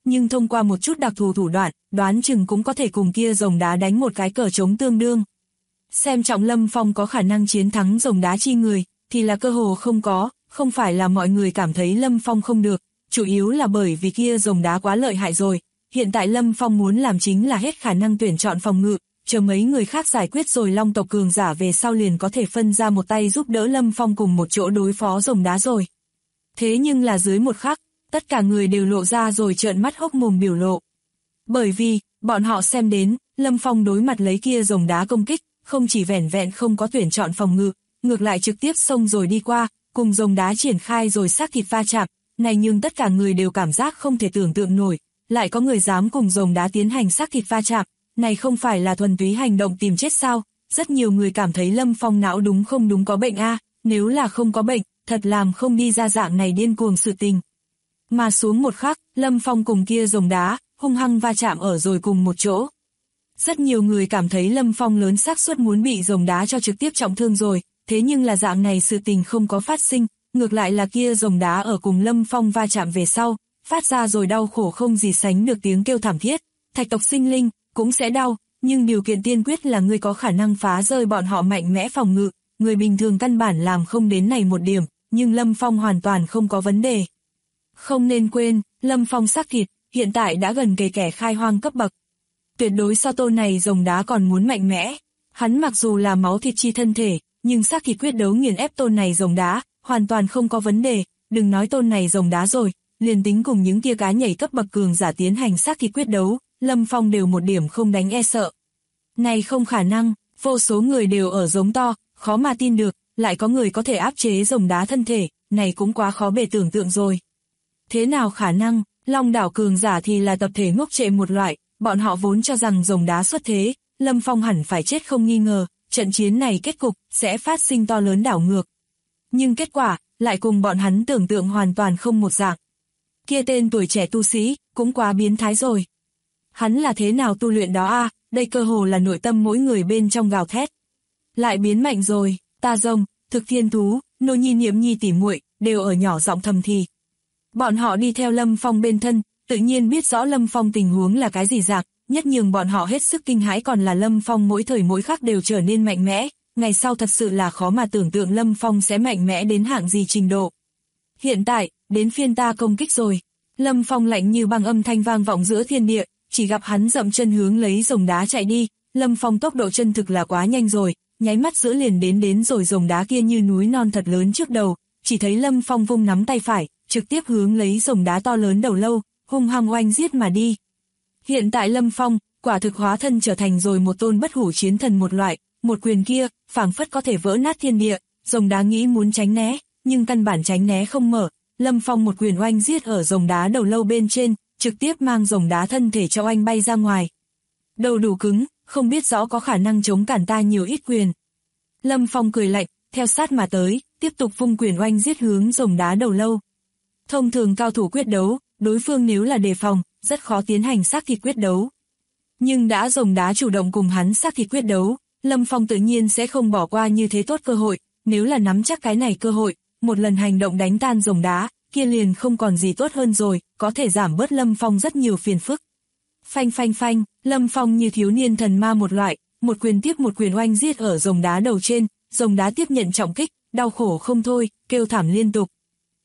nhưng thông qua một chút đặc thù thủ đoạn, đoán chừng cũng có thể cùng kia rồng đá đánh một cái cờ trống tương đương. Xem trọng Lâm Phong có khả năng chiến thắng rồng đá chi người, thì là cơ hồ không có, không phải là mọi người cảm thấy Lâm Phong không được, chủ yếu là bởi vì kia rồng đá quá lợi hại rồi. Hiện tại Lâm Phong muốn làm chính là hết khả năng tuyển chọn phòng ngự, chờ mấy người khác giải quyết rồi Long tộc cường giả về sau liền có thể phân ra một tay giúp đỡ Lâm Phong cùng một chỗ đối phó rồng đá rồi. Thế nhưng là dưới một khắc, tất cả người đều lộ ra rồi trợn mắt hốc mồm biểu lộ. Bởi vì, bọn họ xem đến, Lâm Phong đối mặt lấy kia rồng đá công kích, không chỉ vẻn vẹn không có tuyển chọn phòng ngự, ngược lại trực tiếp xông rồi đi qua, cùng rồng đá triển khai rồi xác thịt va chạm, này nhưng tất cả người đều cảm giác không thể tưởng tượng nổi, lại có người dám cùng rồng đá tiến hành xác thịt va chạm, này không phải là thuần túy hành động tìm chết sao? Rất nhiều người cảm thấy Lâm Phong não đúng không đúng có bệnh a, nếu là không có bệnh, thật làm không đi ra dạng này điên cuồng sự tình. Mà xuống một khắc, Lâm Phong cùng kia rồng đá, hung hăng va chạm ở rồi cùng một chỗ. Rất nhiều người cảm thấy Lâm Phong lớn xác suất muốn bị rồng đá cho trực tiếp trọng thương rồi, thế nhưng là dạng này sự tình không có phát sinh, ngược lại là kia rồng đá ở cùng Lâm Phong va chạm về sau, phát ra rồi đau khổ không gì sánh được tiếng kêu thảm thiết. Thạch tộc sinh linh cũng sẽ đau, nhưng điều kiện tiên quyết là ngươi có khả năng phá rơi bọn họ mạnh mẽ phòng ngự, người bình thường căn bản làm không đến này một điểm, nhưng Lâm Phong hoàn toàn không có vấn đề. Không nên quên, Lâm Phong xác thịt, hiện tại đã gần kề kẻ khai hoang cấp bậc. Tuyệt đối so tôn này rồng đá còn muốn mạnh mẽ. Hắn mặc dù là máu thịt chi thân thể, nhưng xác thịt quyết đấu nghiền ép tôn này rồng đá, hoàn toàn không có vấn đề, đừng nói tôn này rồng đá rồi, liền tính cùng những kia cá nhảy cấp bậc cường giả tiến hành xác thịt quyết đấu, Lâm Phong đều một điểm không đánh e sợ. Này không khả năng, vô số người đều ở giống to, khó mà tin được, lại có người có thể áp chế rồng đá thân thể, này cũng quá khó bề tưởng tượng rồi. Thế nào khả năng, Long đảo cường giả thì là tập thể ngốc trệ một loại, bọn họ vốn cho rằng rồng đá xuất thế, Lâm Phong hẳn phải chết không nghi ngờ, trận chiến này kết cục sẽ phát sinh to lớn đảo ngược. Nhưng kết quả, lại cùng bọn hắn tưởng tượng hoàn toàn không một dạng. Kia tên tuổi trẻ tu sĩ, cũng quá biến thái rồi. Hắn là thế nào tu luyện đó a? Đây cơ hồ là nội tâm mỗi người bên trong gào thét. Lại biến mạnh rồi, ta rồng, thực thiên thú, nô nhi niệm nhi tỉ muội đều ở nhỏ giọng thầm thì. Bọn họ đi theo Lâm Phong bên thân, tự nhiên biết rõ Lâm Phong tình huống là cái gì dạng, nhất nhường bọn họ hết sức kinh hãi còn là Lâm Phong mỗi thời mỗi khắc đều trở nên mạnh mẽ, ngày sau thật sự là khó mà tưởng tượng Lâm Phong sẽ mạnh mẽ đến hạng gì trình độ. Hiện tại, đến phiên ta công kích rồi. Lâm Phong lạnh như băng âm thanh vang vọng giữa thiên địa, chỉ gặp hắn dậm chân hướng lấy rồng đá chạy đi, Lâm Phong tốc độ chân thực là quá nhanh rồi, nháy mắt giữa liền đến rồi rồng đá kia như núi non thật lớn trước đầu, chỉ thấy Lâm Phong vung nắm tay phải, trực tiếp hướng lấy rồng đá to lớn đầu lâu, hung hăng oanh giết mà đi. Hiện tại Lâm Phong, quả thực hóa thân trở thành rồi một tôn bất hủ chiến thần một loại, một quyền kia, phảng phất có thể vỡ nát thiên địa, rồng đá nghĩ muốn tránh né, nhưng căn bản tránh né không mở, Lâm Phong một quyền oanh giết ở rồng đá đầu lâu bên trên, trực tiếp mang rồng đá thân thể cho oanh bay ra ngoài. Đầu đủ cứng, không biết rõ có khả năng chống cản ta nhiều ít quyền. Lâm Phong cười lạnh, theo sát mà tới, tiếp tục vung quyền oanh giết hướng rồng đá đầu lâu. Thông thường cao thủ quyết đấu, đối phương nếu là đề phòng, rất khó tiến hành xác thịt quyết đấu. Nhưng đã rồng đá chủ động cùng hắn xác thịt quyết đấu, Lâm Phong tự nhiên sẽ không bỏ qua như thế tốt cơ hội, nếu là nắm chắc cái này cơ hội, một lần hành động đánh tan rồng đá, kia liền không còn gì tốt hơn rồi, có thể giảm bớt Lâm Phong rất nhiều phiền phức. Phanh phanh phanh, Lâm Phong như thiếu niên thần ma một loại, một quyền tiếp một quyền oanh giết ở rồng đá đầu trên, rồng đá tiếp nhận trọng kích, đau khổ không thôi, kêu thảm liên tục.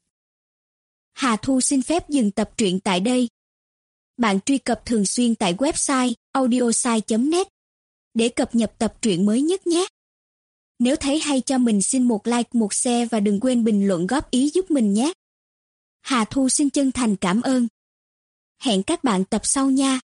Hà Thu xin phép dừng tập truyện tại đây. Bạn truy cập thường xuyên tại website audiosai.net để cập nhật tập truyện mới nhất nhé. Nếu thấy hay cho mình xin một like, một share và đừng quên bình luận góp ý giúp mình nhé. Hà Thu xin chân thành cảm ơn. Hẹn các bạn tập sau nha.